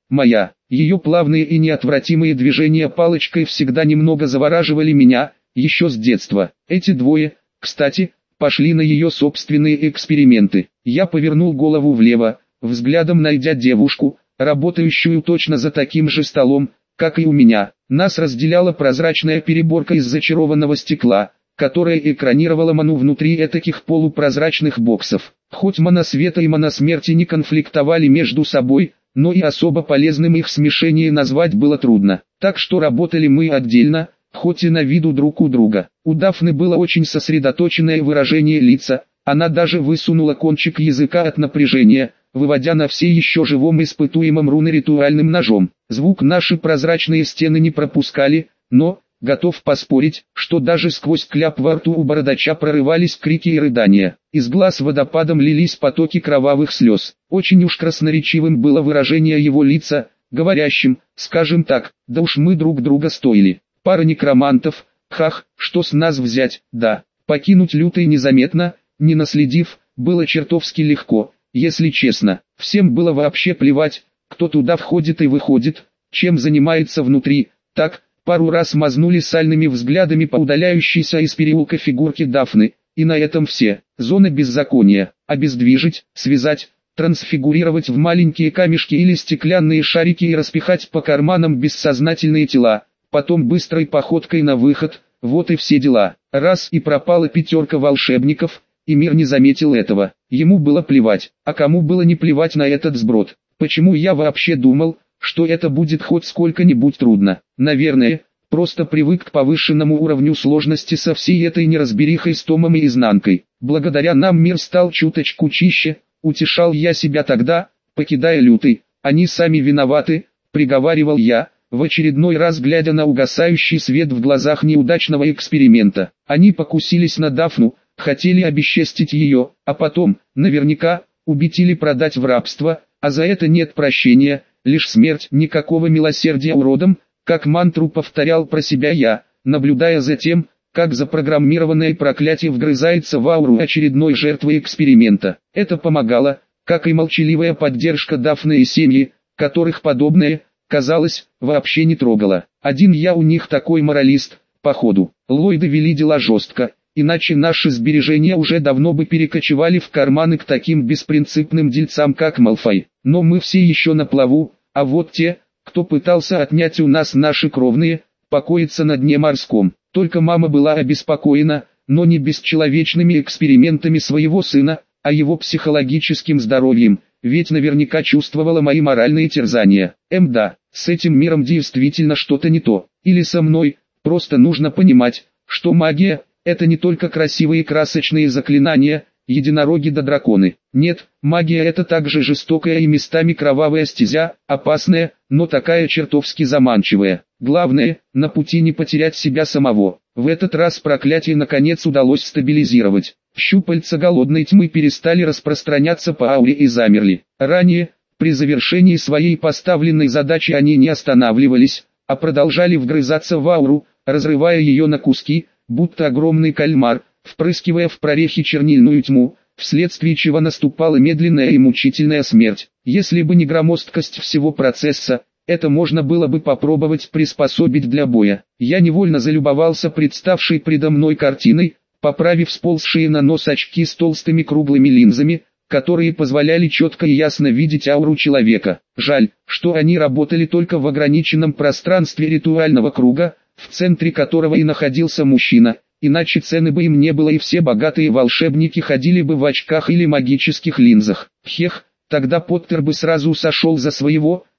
Ее плавные и неотвратимые движения палочкой всегда немного завораживали меня, еще с детства. Эти двое, кстати, пошли на ее собственные эксперименты. Я повернул голову влево, взглядом найдя девушку, работающую точно за таким же столом, как и у меня. Нас разделяла прозрачная переборка из зачарованного стекла, которая экранировала ману внутри этаких полупрозрачных боксов. Хоть мана света и мана смерти не конфликтовали между собой, но и особо полезным их смешение назвать было трудно. Так что работали мы отдельно, хоть и на виду друг у друга. У Дафны было очень сосредоточенное выражение лица, она даже высунула кончик языка от напряжения, выводя на все еще живом испытуемом руны ритуальным ножом. Звук наши прозрачные стены не пропускали, но, готов поспорить, что даже сквозь кляп во рту у бородача прорывались крики и рыдания. Из глаз водопадом лились потоки кровавых слез. Очень уж красноречивым было выражение его лица, говорящим, скажем так, да уж мы друг друга стоили. Пара некромантов, хах, что с нас взять, да, покинуть лютый незаметно, не наследив, было чертовски легко, если честно. Всем было вообще плевать, кто туда входит и выходит, чем занимается внутри, так, пару раз мазнули сальными взглядами по удаляющейся из переулка фигурке Дафны, и на этом все. Зона беззакония, обездвижить, связать, трансфигурировать в маленькие камешки или стеклянные шарики и распихать по карманам бессознательные тела, потом быстрой походкой на выход, вот и все дела. Раз и пропала пятерка волшебников, и мир не заметил этого. Ему было плевать, а кому было не плевать на этот сброд? Почему я вообще думал, что это будет хоть сколько-нибудь трудно? Наверное, просто привык к повышенному уровню сложности со всей этой неразберихой с томом и изнанкой. Благодаря нам мир стал чуточку чище, утешал я себя тогда, покидая лютый. Они сами виноваты, приговаривал я, в очередной раз глядя на угасающий свет в глазах неудачного эксперимента. Они покусились на Дафну, хотели обесчестить ее, а потом, наверняка, убить или продать в рабство, а за это нет прощения, лишь смерть, никакого милосердия уродам, как мантру повторял про себя я, наблюдая за тем, как запрограммированное проклятие вгрызается в ауру очередной жертвы эксперимента. Это помогало, как и молчаливая поддержка Дафны и семьи, которых подобное, казалось, вообще не трогало. Один я у них такой моралист, походу. Ллойды вели дела жестко, иначе наши сбережения уже давно бы перекочевали в карманы к таким беспринципным дельцам как Малфой. Но мы все еще на плаву, а вот те, кто пытался отнять у нас наши кровные, покоятся на дне морском. Только мама была обеспокоена, но не бесчеловечными экспериментами своего сына, а его психологическим здоровьем, ведь наверняка чувствовала мои моральные терзания. Да, с этим миром действительно что-то не то. Или со мной, просто нужно понимать, что магия – это не только красивые красочные заклинания, единороги да драконы. Нет, магия – это также жестокая и местами кровавая стезя, опасная, но такая чертовски заманчивая. Главное, на пути не потерять себя самого. В этот раз проклятие наконец удалось стабилизировать. Щупальца голодной тьмы перестали распространяться по ауре и замерли. Ранее, при завершении своей поставленной задачи они не останавливались, а продолжали вгрызаться в ауру, разрывая ее на куски, будто огромный кальмар, впрыскивая в прорехи чернильную тьму, вследствие чего наступала медленная и мучительная смерть. Если бы не громоздкость всего процесса, это можно было бы попробовать приспособить для боя. Я невольно залюбовался представшей предо мной картиной, поправив сползшие на нос очки с толстыми круглыми линзами, которые позволяли четко и ясно видеть ауру человека. Жаль, что они работали только в ограниченном пространстве ритуального круга, в центре которого и находился мужчина, иначе цены бы им не было и все богатые волшебники ходили бы в очках или магических линзах. Хех, тогда Поттер бы сразу сошел за своего,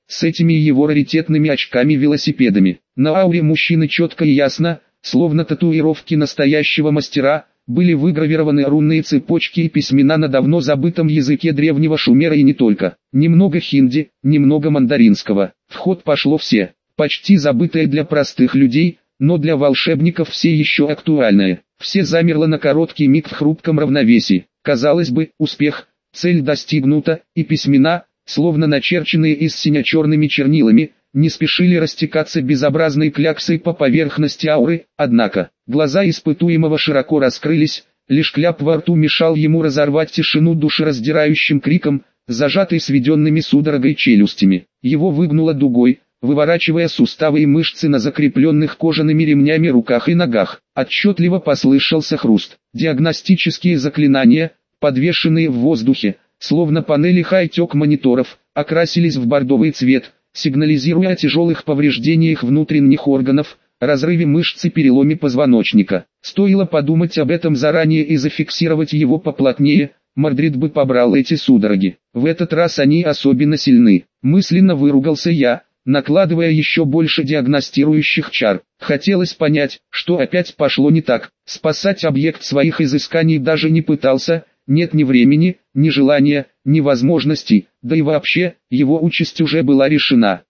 с этими его раритетными очками-велосипедами. На ауре мужчины четко и ясно, словно татуировки настоящего мастера, были выгравированы рунные цепочки и письмена на давно забытом языке древнего шумера и не только. Немного хинди, немного мандаринского. В ход пошло все, почти забытое для простых людей, но для волшебников все еще актуальное. Все замерло на короткий миг в хрупком равновесии. Казалось бы, успех, цель достигнута, и письмена, словно начерченные из сине-черными чернилами, не спешили растекаться безобразной кляксой по поверхности ауры, однако, глаза испытуемого широко раскрылись, лишь кляп во рту мешал ему разорвать тишину душераздирающим криком, зажатый сведенными судорогой челюстями. Его выгнуло дугой, выворачивая суставы и мышцы на закрепленных кожаными ремнями руках и ногах. Отчетливо послышался хруст. Диагностические заклинания, подвешенные в воздухе, словно панели хай-тек мониторов, окрасились в бордовый цвет, сигнализируя о тяжелых повреждениях внутренних органов, разрыве мышц и переломе позвоночника. Стоило подумать об этом заранее и зафиксировать его поплотнее, Мордрид бы побрал эти судороги. В этот раз они особенно сильны. Мысленно выругался я, накладывая еще больше диагностирующих чар. Хотелось понять, что опять пошло не так. Спасать объект своих изысканий даже не пытался. Нет ни времени, ни желания, ни возможностей, да и вообще, его участь уже была решена.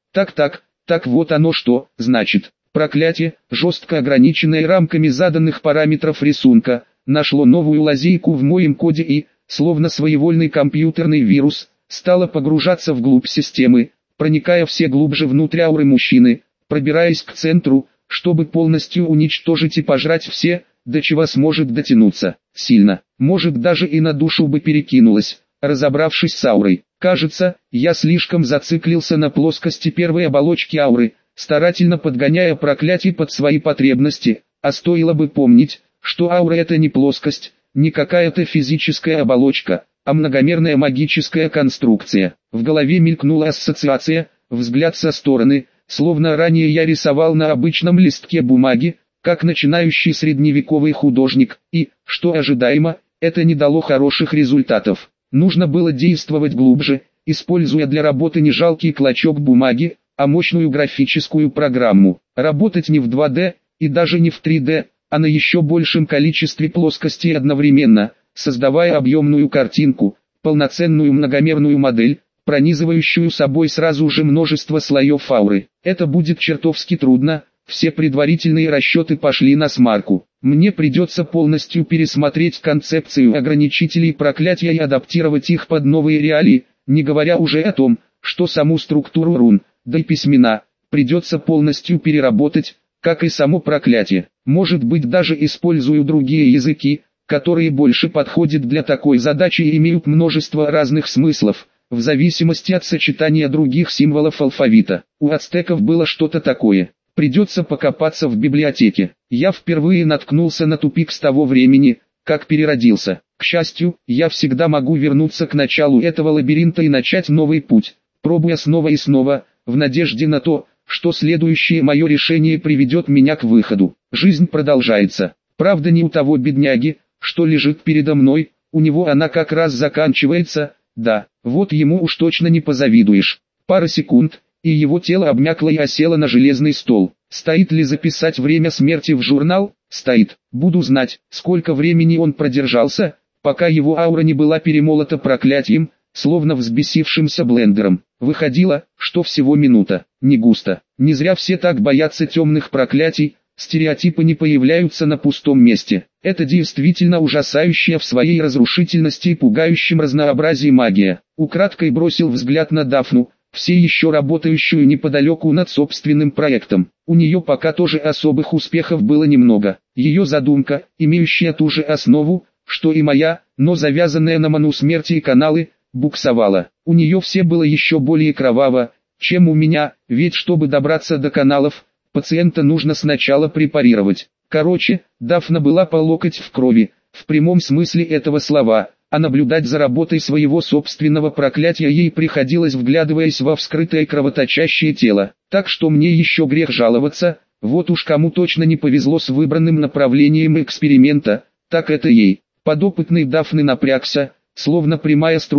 Так вот оно что, значит. Проклятие, жестко ограниченное рамками заданных параметров рисунка, нашло новую лазейку в моем коде и, словно своевольный компьютерный вирус, стало погружаться вглубь системы, проникая все глубже внутрь ауры мужчины, пробираясь к центру, чтобы полностью уничтожить и пожрать все, до чего сможет дотянуться. Сильно, может даже и на душу бы перекинулась, разобравшись с аурой. Кажется, я слишком зациклился на плоскости первой оболочки ауры, старательно подгоняя проклятие под свои потребности, а стоило бы помнить, что аура это не плоскость, не какая-то физическая оболочка, а многомерная магическая конструкция. В голове мелькнула ассоциация, взгляд со стороны, словно ранее я рисовал на обычном листке бумаги, как начинающий средневековый художник, и, что ожидаемо, это не дало хороших результатов. Нужно было действовать глубже, используя для работы не жалкий клочок бумаги, а мощную графическую программу. Работать не в 2D, и даже не в 3D, а на еще большем количестве плоскостей одновременно, создавая объемную картинку, полноценную многомерную модель, пронизывающую собой сразу же множество слоев ауры. Это будет чертовски трудно. Все предварительные расчеты пошли на смарку. Мне придется полностью пересмотреть концепцию ограничителей проклятия и адаптировать их под новые реалии, не говоря уже о том, что саму структуру рун, да и письмена, придется полностью переработать, как и само проклятие. Может быть, даже использую другие языки, которые больше подходят для такой задачи и имеют множество разных смыслов, в зависимости от сочетания других символов алфавита. У ацтеков было что-то такое. Придется покопаться в библиотеке. Я впервые наткнулся на тупик с того времени, как переродился. К счастью, я всегда могу вернуться к началу этого лабиринта и начать новый путь, пробуя снова и снова, в надежде на то, что следующее мое решение приведет меня к выходу. Жизнь продолжается. Правда, не у того бедняги, что лежит передо мной, у него она как раз заканчивается, да, вот ему уж точно не позавидуешь. Пара секунд, и его тело обмякло и осело на железный стол. Стоит ли записать время смерти в журнал? Стоит. Буду знать, сколько времени он продержался, пока его аура не была перемолота проклятием, словно взбесившимся блендером. Выходило, что всего минута. Не густо. Не зря все так боятся темных проклятий, стереотипы не появляются на пустом месте. Это действительно ужасающая в своей разрушительности и пугающем разнообразии магия. Украдкой бросил взгляд на Дафну, все еще работающую неподалеку над собственным проектом. У нее пока тоже особых успехов было немного. Ее задумка, имеющая ту же основу, что и моя, но завязанная на ману смерти и каналы, буксовала. У нее все было еще более кроваво, чем у меня, ведь чтобы добраться до каналов, пациента нужно сначала препарировать. Короче, Дафна была по локоть в крови, в прямом смысле этого слова, а наблюдать за работой своего собственного проклятия ей приходилось, вглядываясь во вскрытое кровоточащее тело. Так что мне еще грех жаловаться, вот уж кому точно не повезло с выбранным направлением эксперимента, так это ей. Подопытный Дафны напрягся, словно прямая струна,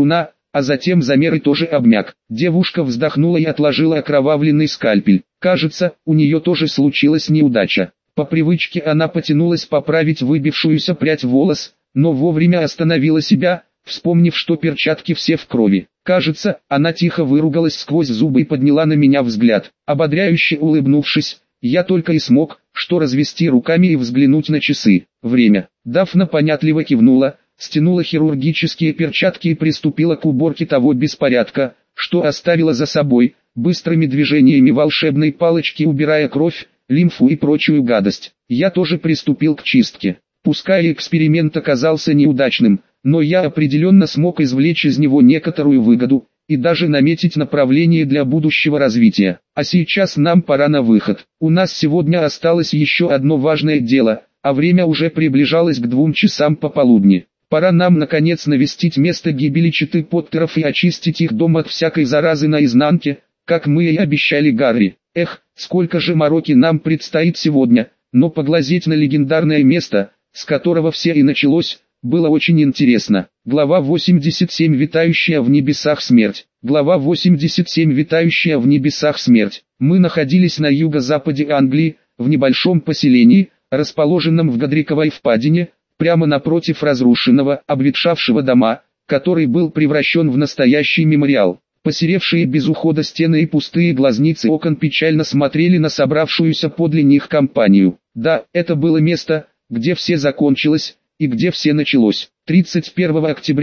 а затем замер и тоже обмяк. Девушка вздохнула и отложила окровавленный скальпель. Кажется, у нее тоже случилась неудача. По привычке она потянулась поправить выбившуюся прядь волос, но вовремя остановила себя, вспомнив, что перчатки все в крови. Кажется, она тихо выругалась сквозь зубы и подняла на меня взгляд. Ободряюще улыбнувшись, я только и смог, что развести руками и взглянуть на часы. Время. Дафна понятливо кивнула, стянула хирургические перчатки и приступила к уборке того беспорядка, что оставила за собой, быстрыми движениями волшебной палочки убирая кровь, лимфу и прочую гадость. Я тоже приступил к чистке. Пускай эксперимент оказался неудачным, но я определенно смог извлечь из него некоторую выгоду, и даже наметить направление для будущего развития. А сейчас нам пора на выход. У нас сегодня осталось еще одно важное дело, а время уже приближалось к 2 часам пополудни. Пора нам наконец навестить место гибели четы Поттеров и очистить их дом от всякой заразы наизнанке, как мы и обещали Гарри. Эх, сколько же мороки нам предстоит сегодня, но поглазеть на легендарное место, с которого все и началось, было очень интересно. Глава 87. Витающая в небесах смерть. Глава 87. Витающая в небесах смерть. Мы находились на юго-западе Англии, в небольшом поселении, расположенном в Годриковой впадине, прямо напротив разрушенного, обветшавшего дома, который был превращен в настоящий мемориал. Посеревшие без ухода стены и пустые глазницы окон печально смотрели на собравшуюся подле них компанию. Да, это было место, где все закончилось, и где все началось. 31 октября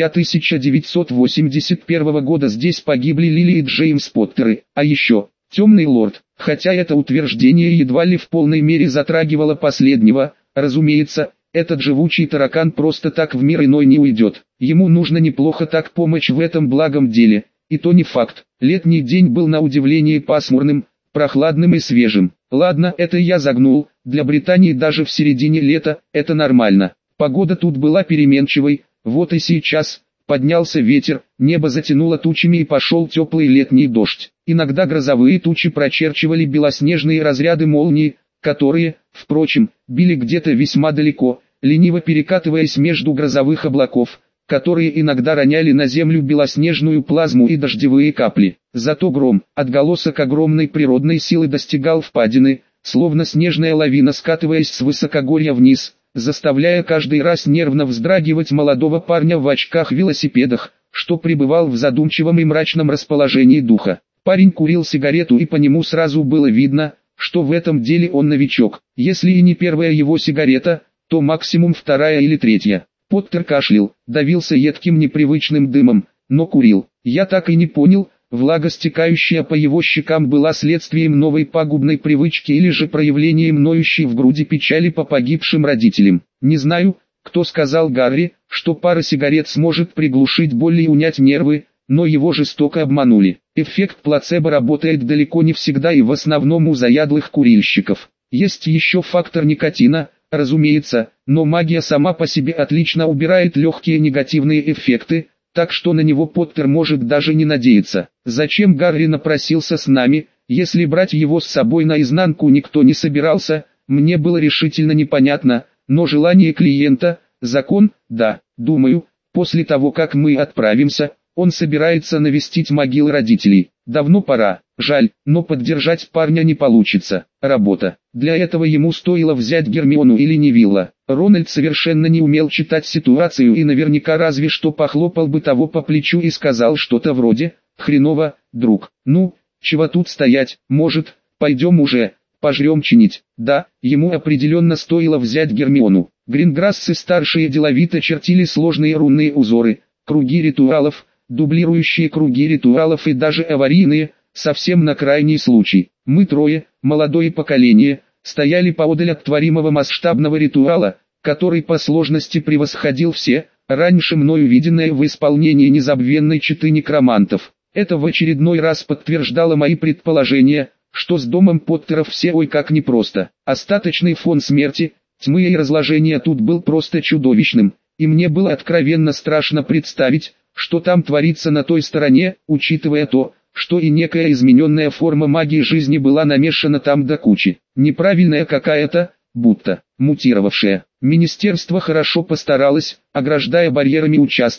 1981 года здесь погибли Лили и Джеймс Поттеры, а еще Темный Лорд. Хотя это утверждение едва ли в полной мере затрагивало последнего, разумеется, этот живучий таракан просто так в мир иной не уйдет. Ему нужно неплохо так помочь в этом благом деле, и то не факт. Летний день был на удивление пасмурным, прохладным и свежим. Ладно, это я загнул, для Британии даже в середине лета это нормально. Погода тут была переменчивой, вот и сейчас поднялся ветер, небо затянуло тучами и пошел теплый летний дождь. Иногда грозовые тучи прочерчивали белоснежные разряды молнии, которые, впрочем, били где-то весьма далеко, лениво перекатываясь между грозовых облаков, которые иногда роняли на землю белоснежную плазму и дождевые капли. Зато гром, отголосок огромной природной силы, достигал впадины, словно снежная лавина, скатываясь с высокогорья вниз, заставляя каждый раз нервно вздрагивать молодого парня в очках-велосипедах, что пребывал в задумчивом и мрачном расположении духа. Парень курил сигарету, и по нему сразу было видно, что в этом деле он новичок. Если и не первая его сигарета, то максимум вторая или третья. Поттер кашлял, давился едким непривычным дымом, но курил. Я так и не понял, влага, стекающая по его щекам, была следствием новой пагубной привычки или же проявлением ноющей в груди печали по погибшим родителям. Не знаю, кто сказал Гарри, что пара сигарет сможет приглушить боль и унять нервы, но его жестоко обманули. Эффект плацебо работает далеко не всегда и в основном у заядлых курильщиков. Есть еще фактор никотина, разумеется, но магия сама по себе отлично убирает легкие негативные эффекты, так что на него Поттер может даже не надеяться. Зачем Гарри напросился с нами, если брать его с собой наизнанку никто не собирался, мне было решительно непонятно, но желание клиента – закон, да, думаю, после того как мы отправимся, он собирается навестить могилы родителей. Давно пора, жаль, но поддержать парня не получится. Работа. Для этого ему стоило взять Гермиону или Невилла. Рональд совершенно не умел читать ситуацию и наверняка разве что похлопал бы того по плечу и сказал что-то вроде «Хреново, друг, ну, чего тут стоять, может, пойдем уже, пожрем чинить». Да, ему определенно стоило взять Гермиону. Гринграссы-старшие деловито чертили сложные рунные узоры, круги ритуалов, дублирующие круги ритуалов и даже аварийные, совсем на крайний случай. Мы трое, молодое поколение, стояли поодаль от творимого масштабного ритуала, который по сложности превосходил все, раньше мною виденное в исполнении незабвенной четы некромантов. Это в очередной раз подтверждало мои предположения, что с домом Поттеров все ой как непросто. Остаточный фон смерти, тьмы и разложения тут был просто чудовищным, и мне было откровенно страшно представить, что там творится на той стороне, учитывая то, что и некая измененная форма магии жизни была намешана там до кучи. Неправильная какая-то, будто мутировавшая. Министерство хорошо постаралось, ограждая барьерами участок,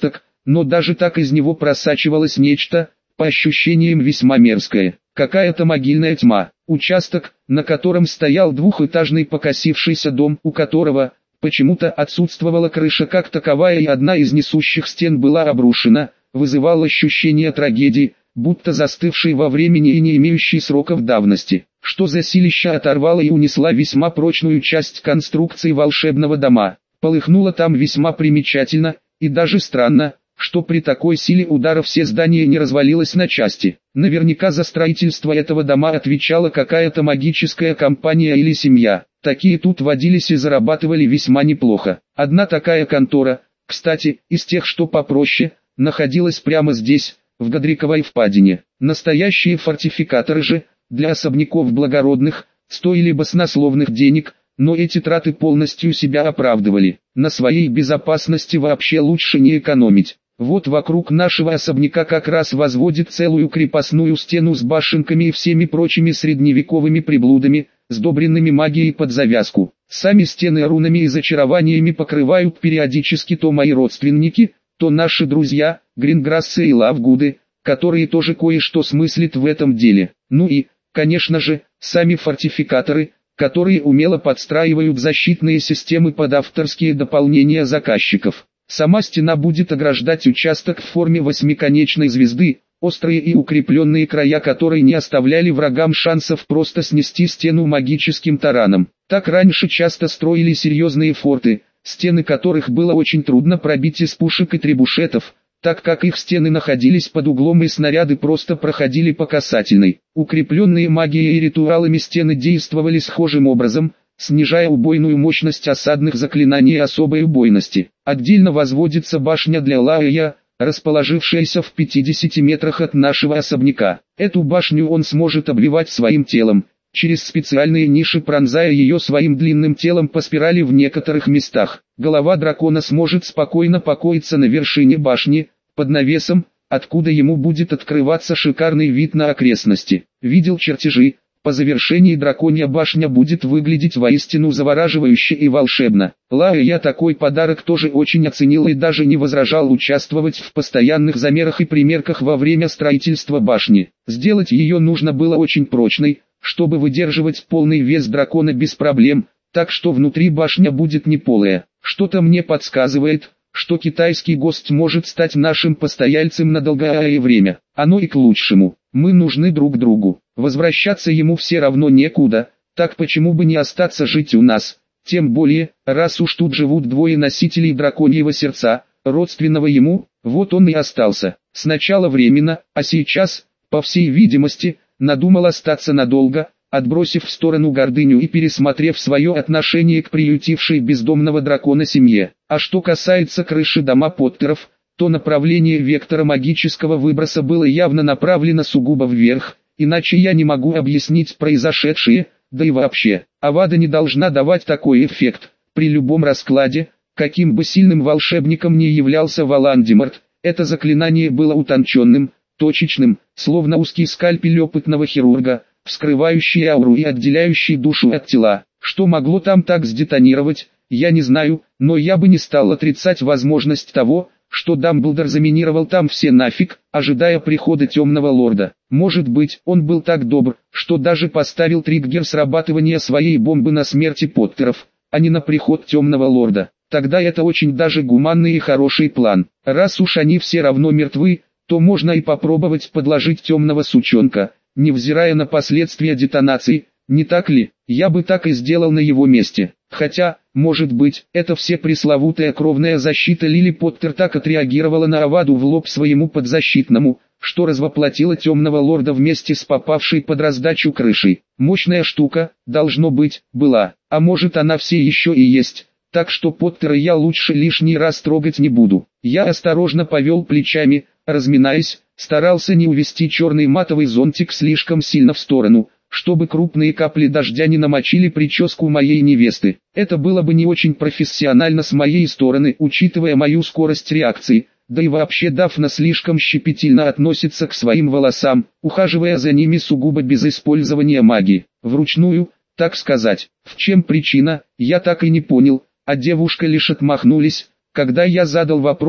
но даже так из него просачивалось нечто, по ощущениям весьма мерзкое. Какая-то могильная тьма. Участок, на котором стоял двухэтажный покосившийся дом, у которого почему-то отсутствовала крыша как таковая и одна из несущих стен была обрушена, вызывал ощущение трагедии, будто застывшей во времени и не имеющей сроков давности. Что за силища оторвала и унесла весьма прочную часть конструкции волшебного дома. Полыхнуло там весьма примечательно, и даже странно, что при такой силе удара все здание не развалилось на части. Наверняка за строительство этого дома отвечала какая-то магическая компания или семья. Такие тут водились и зарабатывали весьма неплохо. Одна такая контора, кстати, из тех, что попроще, находилась прямо здесь, в Годриковой впадине. Настоящие фортификаторы же, для особняков благородных, стоили баснословных денег, но эти траты полностью себя оправдывали. На своей безопасности вообще лучше не экономить. Вот вокруг нашего особняка как раз возводит целую крепостную стену с башенками и всеми прочими средневековыми приблудами, сдобренными магией под завязку. Сами стены рунами и зачарованиями покрывают периодически то мои родственники, то наши друзья, Гринграссы и Лавгуды, которые тоже кое-что смыслят в этом деле. Ну и, конечно же, сами фортификаторы, которые умело подстраивают защитные системы под авторские дополнения заказчиков. Сама стена будет ограждать участок в форме восьмиконечной звезды, острые и укрепленные края которой не оставляли врагам шансов просто снести стену магическим тараном. Так раньше часто строили серьезные форты, стены которых было очень трудно пробить из пушек и требушетов, так как их стены находились под углом и снаряды просто проходили по касательной. Укрепленные магией и ритуалами стены действовали схожим образом, снижая убойную мощность осадных заклинаний и особой убойности. Отдельно возводится башня для Лая, расположившаяся в 50 метрах от нашего особняка. Эту башню он сможет обвивать своим телом, через специальные ниши пронзая ее своим длинным телом по спирали в некоторых местах. Голова дракона сможет спокойно покоиться на вершине башни, под навесом, откуда ему будет открываться шикарный вид на окрестности. Видел чертежи. По завершении драконья башня будет выглядеть воистину завораживающе и волшебно. Я такой подарок тоже очень оценил и даже не возражал участвовать в постоянных замерах и примерках во время строительства башни. Сделать ее нужно было очень прочной, чтобы выдерживать полный вес дракона без проблем, так что внутри башня будет не полая. Что-то мне подсказывает, что китайский гость может стать нашим постояльцем на долгое время. Оно и к лучшему. Мы нужны друг другу. Возвращаться ему все равно некуда, так почему бы не остаться жить у нас? Тем более, раз уж тут живут двое носителей драконьего сердца, родственного ему, вот он и остался. Сначала временно, а сейчас, по всей видимости, надумал остаться надолго, отбросив в сторону гордыню и пересмотрев свое отношение к приютившей бездомного дракона семье. А что касается крыши дома Поттеров, то направление вектора магического выброса было явно направлено сугубо вверх, иначе я не могу объяснить произошедшее, да и вообще, Авада не должна давать такой эффект. При любом раскладе, каким бы сильным волшебником ни являлся Волан-де-Морт, это заклинание было утонченным, точечным, словно узкий скальпель опытного хирурга, вскрывающий ауру и отделяющий душу от тела. Что могло там так сдетонировать, я не знаю, но я бы не стал отрицать возможность того, что Дамблдор заминировал там все нафиг, ожидая прихода Темного Лорда. Может быть, он был так добр, что даже поставил триггер срабатывания своей бомбы на смерти Поттеров, а не на приход Темного Лорда. Тогда это очень даже гуманный и хороший план. Раз уж они все равно мертвы, то можно и попробовать подложить темного сучонка, невзирая на последствия детонации, не так ли? Я бы так и сделал на его месте. Хотя, может быть, это все пресловутая кровная защита Лили Поттер так отреагировала на Аваду в лоб своему подзащитному, что развоплотила Темного Лорда вместе с попавшей под раздачу крышей. Мощная штука, должно быть, была, а может она все еще и есть. Так что Поттера я лучше лишний раз трогать не буду. Я осторожно повел плечами, разминаясь, старался не увести черный матовый зонтик слишком сильно в сторону, чтобы крупные капли дождя не намочили прическу моей невесты. Это было бы не очень профессионально с моей стороны, учитывая мою скорость реакции, да и вообще Дафна слишком щепетильно относится к своим волосам, ухаживая за ними сугубо без использования магии, вручную, так сказать. В чем причина, я так и не понял, а девушка лишь отмахнулись, когда я задал вопрос,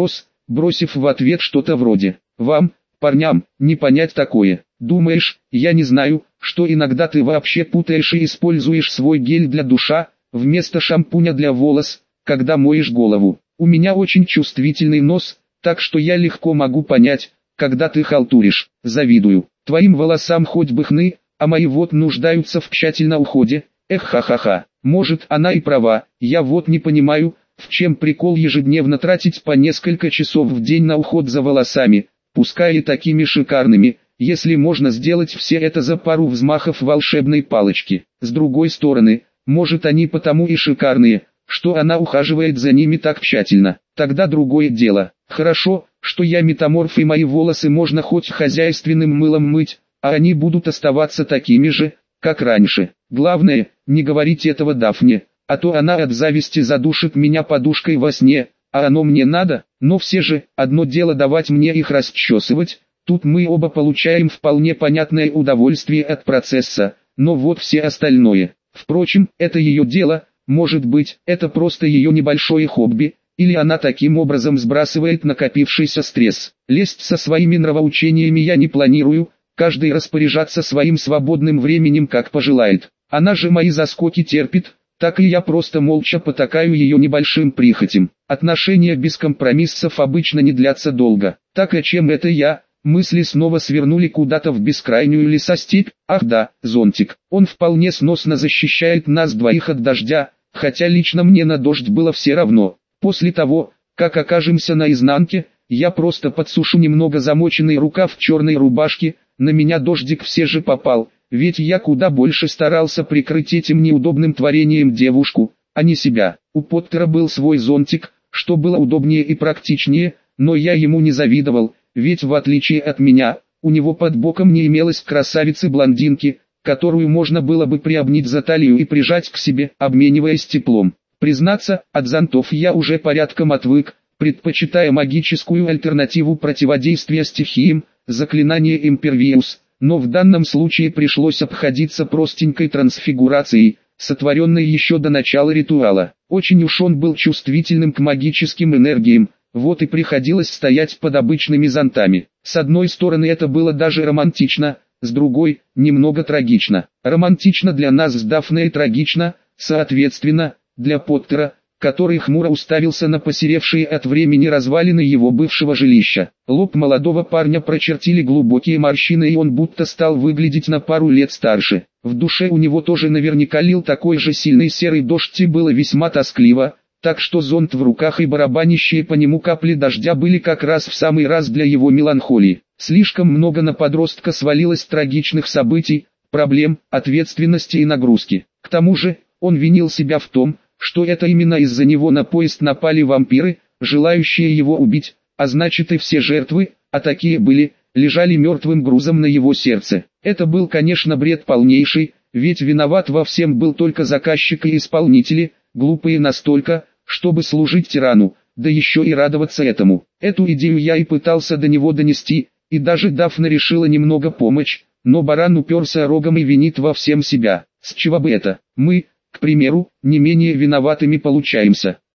бросив в ответ что-то вроде «Вам, парням, не понять такое. Думаешь, я не знаю, что иногда ты вообще путаешь и используешь свой гель для душа, вместо шампуня для волос, когда моешь голову. У меня очень чувствительный нос, так что я легко могу понять, когда ты халтуришь. Завидую. Твоим волосам хоть бы хны, а мои вот нуждаются в тщательном уходе. Эх, ха-ха-ха. Может, она и права, я вот не понимаю, в чем прикол ежедневно тратить по несколько часов в день на уход за волосами, пускай и такими шикарными, если можно сделать все это за пару взмахов волшебной палочки. С другой стороны, может они потому и шикарные, что она ухаживает за ними так тщательно. Тогда другое дело. Хорошо, что я метаморф и мои волосы можно хоть хозяйственным мылом мыть, а они будут оставаться такими же, как раньше. Главное, не говорите этого Дафне, а то она от зависти задушит меня подушкой во сне, а оно мне надо. Но все же, одно дело давать мне их расчесывать, тут мы оба получаем вполне понятное удовольствие от процесса, но вот все остальное. Впрочем, это ее дело, может быть, это просто ее небольшое хобби, или она таким образом сбрасывает накопившийся стресс. Лезть со своими нравоучениями я не планирую, каждый распоряжаться своим свободным временем как пожелает. Она же мои заскоки терпит, так и я просто молча потакаю ее небольшим прихотям. Отношения без компромиссов обычно не длятся долго. Так и чем это я? Мысли снова свернули куда-то в бескрайнюю лесостепь. Ах да, зонтик. Он вполне сносно защищает нас двоих от дождя, хотя лично мне на дождь было все равно. После того, как окажемся на изнанке, я просто подсушу немного замоченный рукав черной рубашки, на меня дождик все же попал, ведь я куда больше старался прикрыть этим неудобным творением девушку, а не себя. У Поттера был свой зонтик, что было удобнее и практичнее, но я ему не завидовал, ведь в отличие от меня, у него под боком не имелось красавицы-блондинки, которую можно было бы приобнять за талию и прижать к себе, обмениваясь теплом. Признаться, от зонтов я уже порядком отвык, предпочитая магическую альтернативу противодействия стихиям, заклинание Импервиус, но в данном случае пришлось обходиться простенькой трансфигурацией, сотворенной еще до начала ритуала. Очень уж он был чувствительным к магическим энергиям, вот и приходилось стоять под обычными зонтами. С одной стороны это было даже романтично, с другой – немного трагично. Романтично для нас с Дафной, трагично, соответственно, для Поттера, который хмуро уставился на посеревшие от времени развалины его бывшего жилища. Лоб молодого парня прочертили глубокие морщины, и он будто стал выглядеть на пару лет старше. В душе у него тоже наверняка лил такой же сильный серый дождь, и было весьма тоскливо, так что зонт в руках и барабанящие по нему капли дождя были как раз в самый раз для его меланхолии. Слишком много на подростка свалилось трагичных событий, проблем, ответственности и нагрузки. К тому же, он винил себя в том, что это именно из-за него на поезд напали вампиры, желающие его убить, а значит и все жертвы, а такие были, лежали мертвым грузом на его сердце. Это был, конечно, бред полнейший, ведь виноват во всем был только заказчик и исполнители, глупые настолько, чтобы служить тирану, да еще и радоваться этому. Эту идею я и пытался до него донести, и даже Дафна решила немного помочь, но баран уперся рогом и винит во всем себя. С чего бы это? Мы, к примеру, не менее виноватыми получаемся.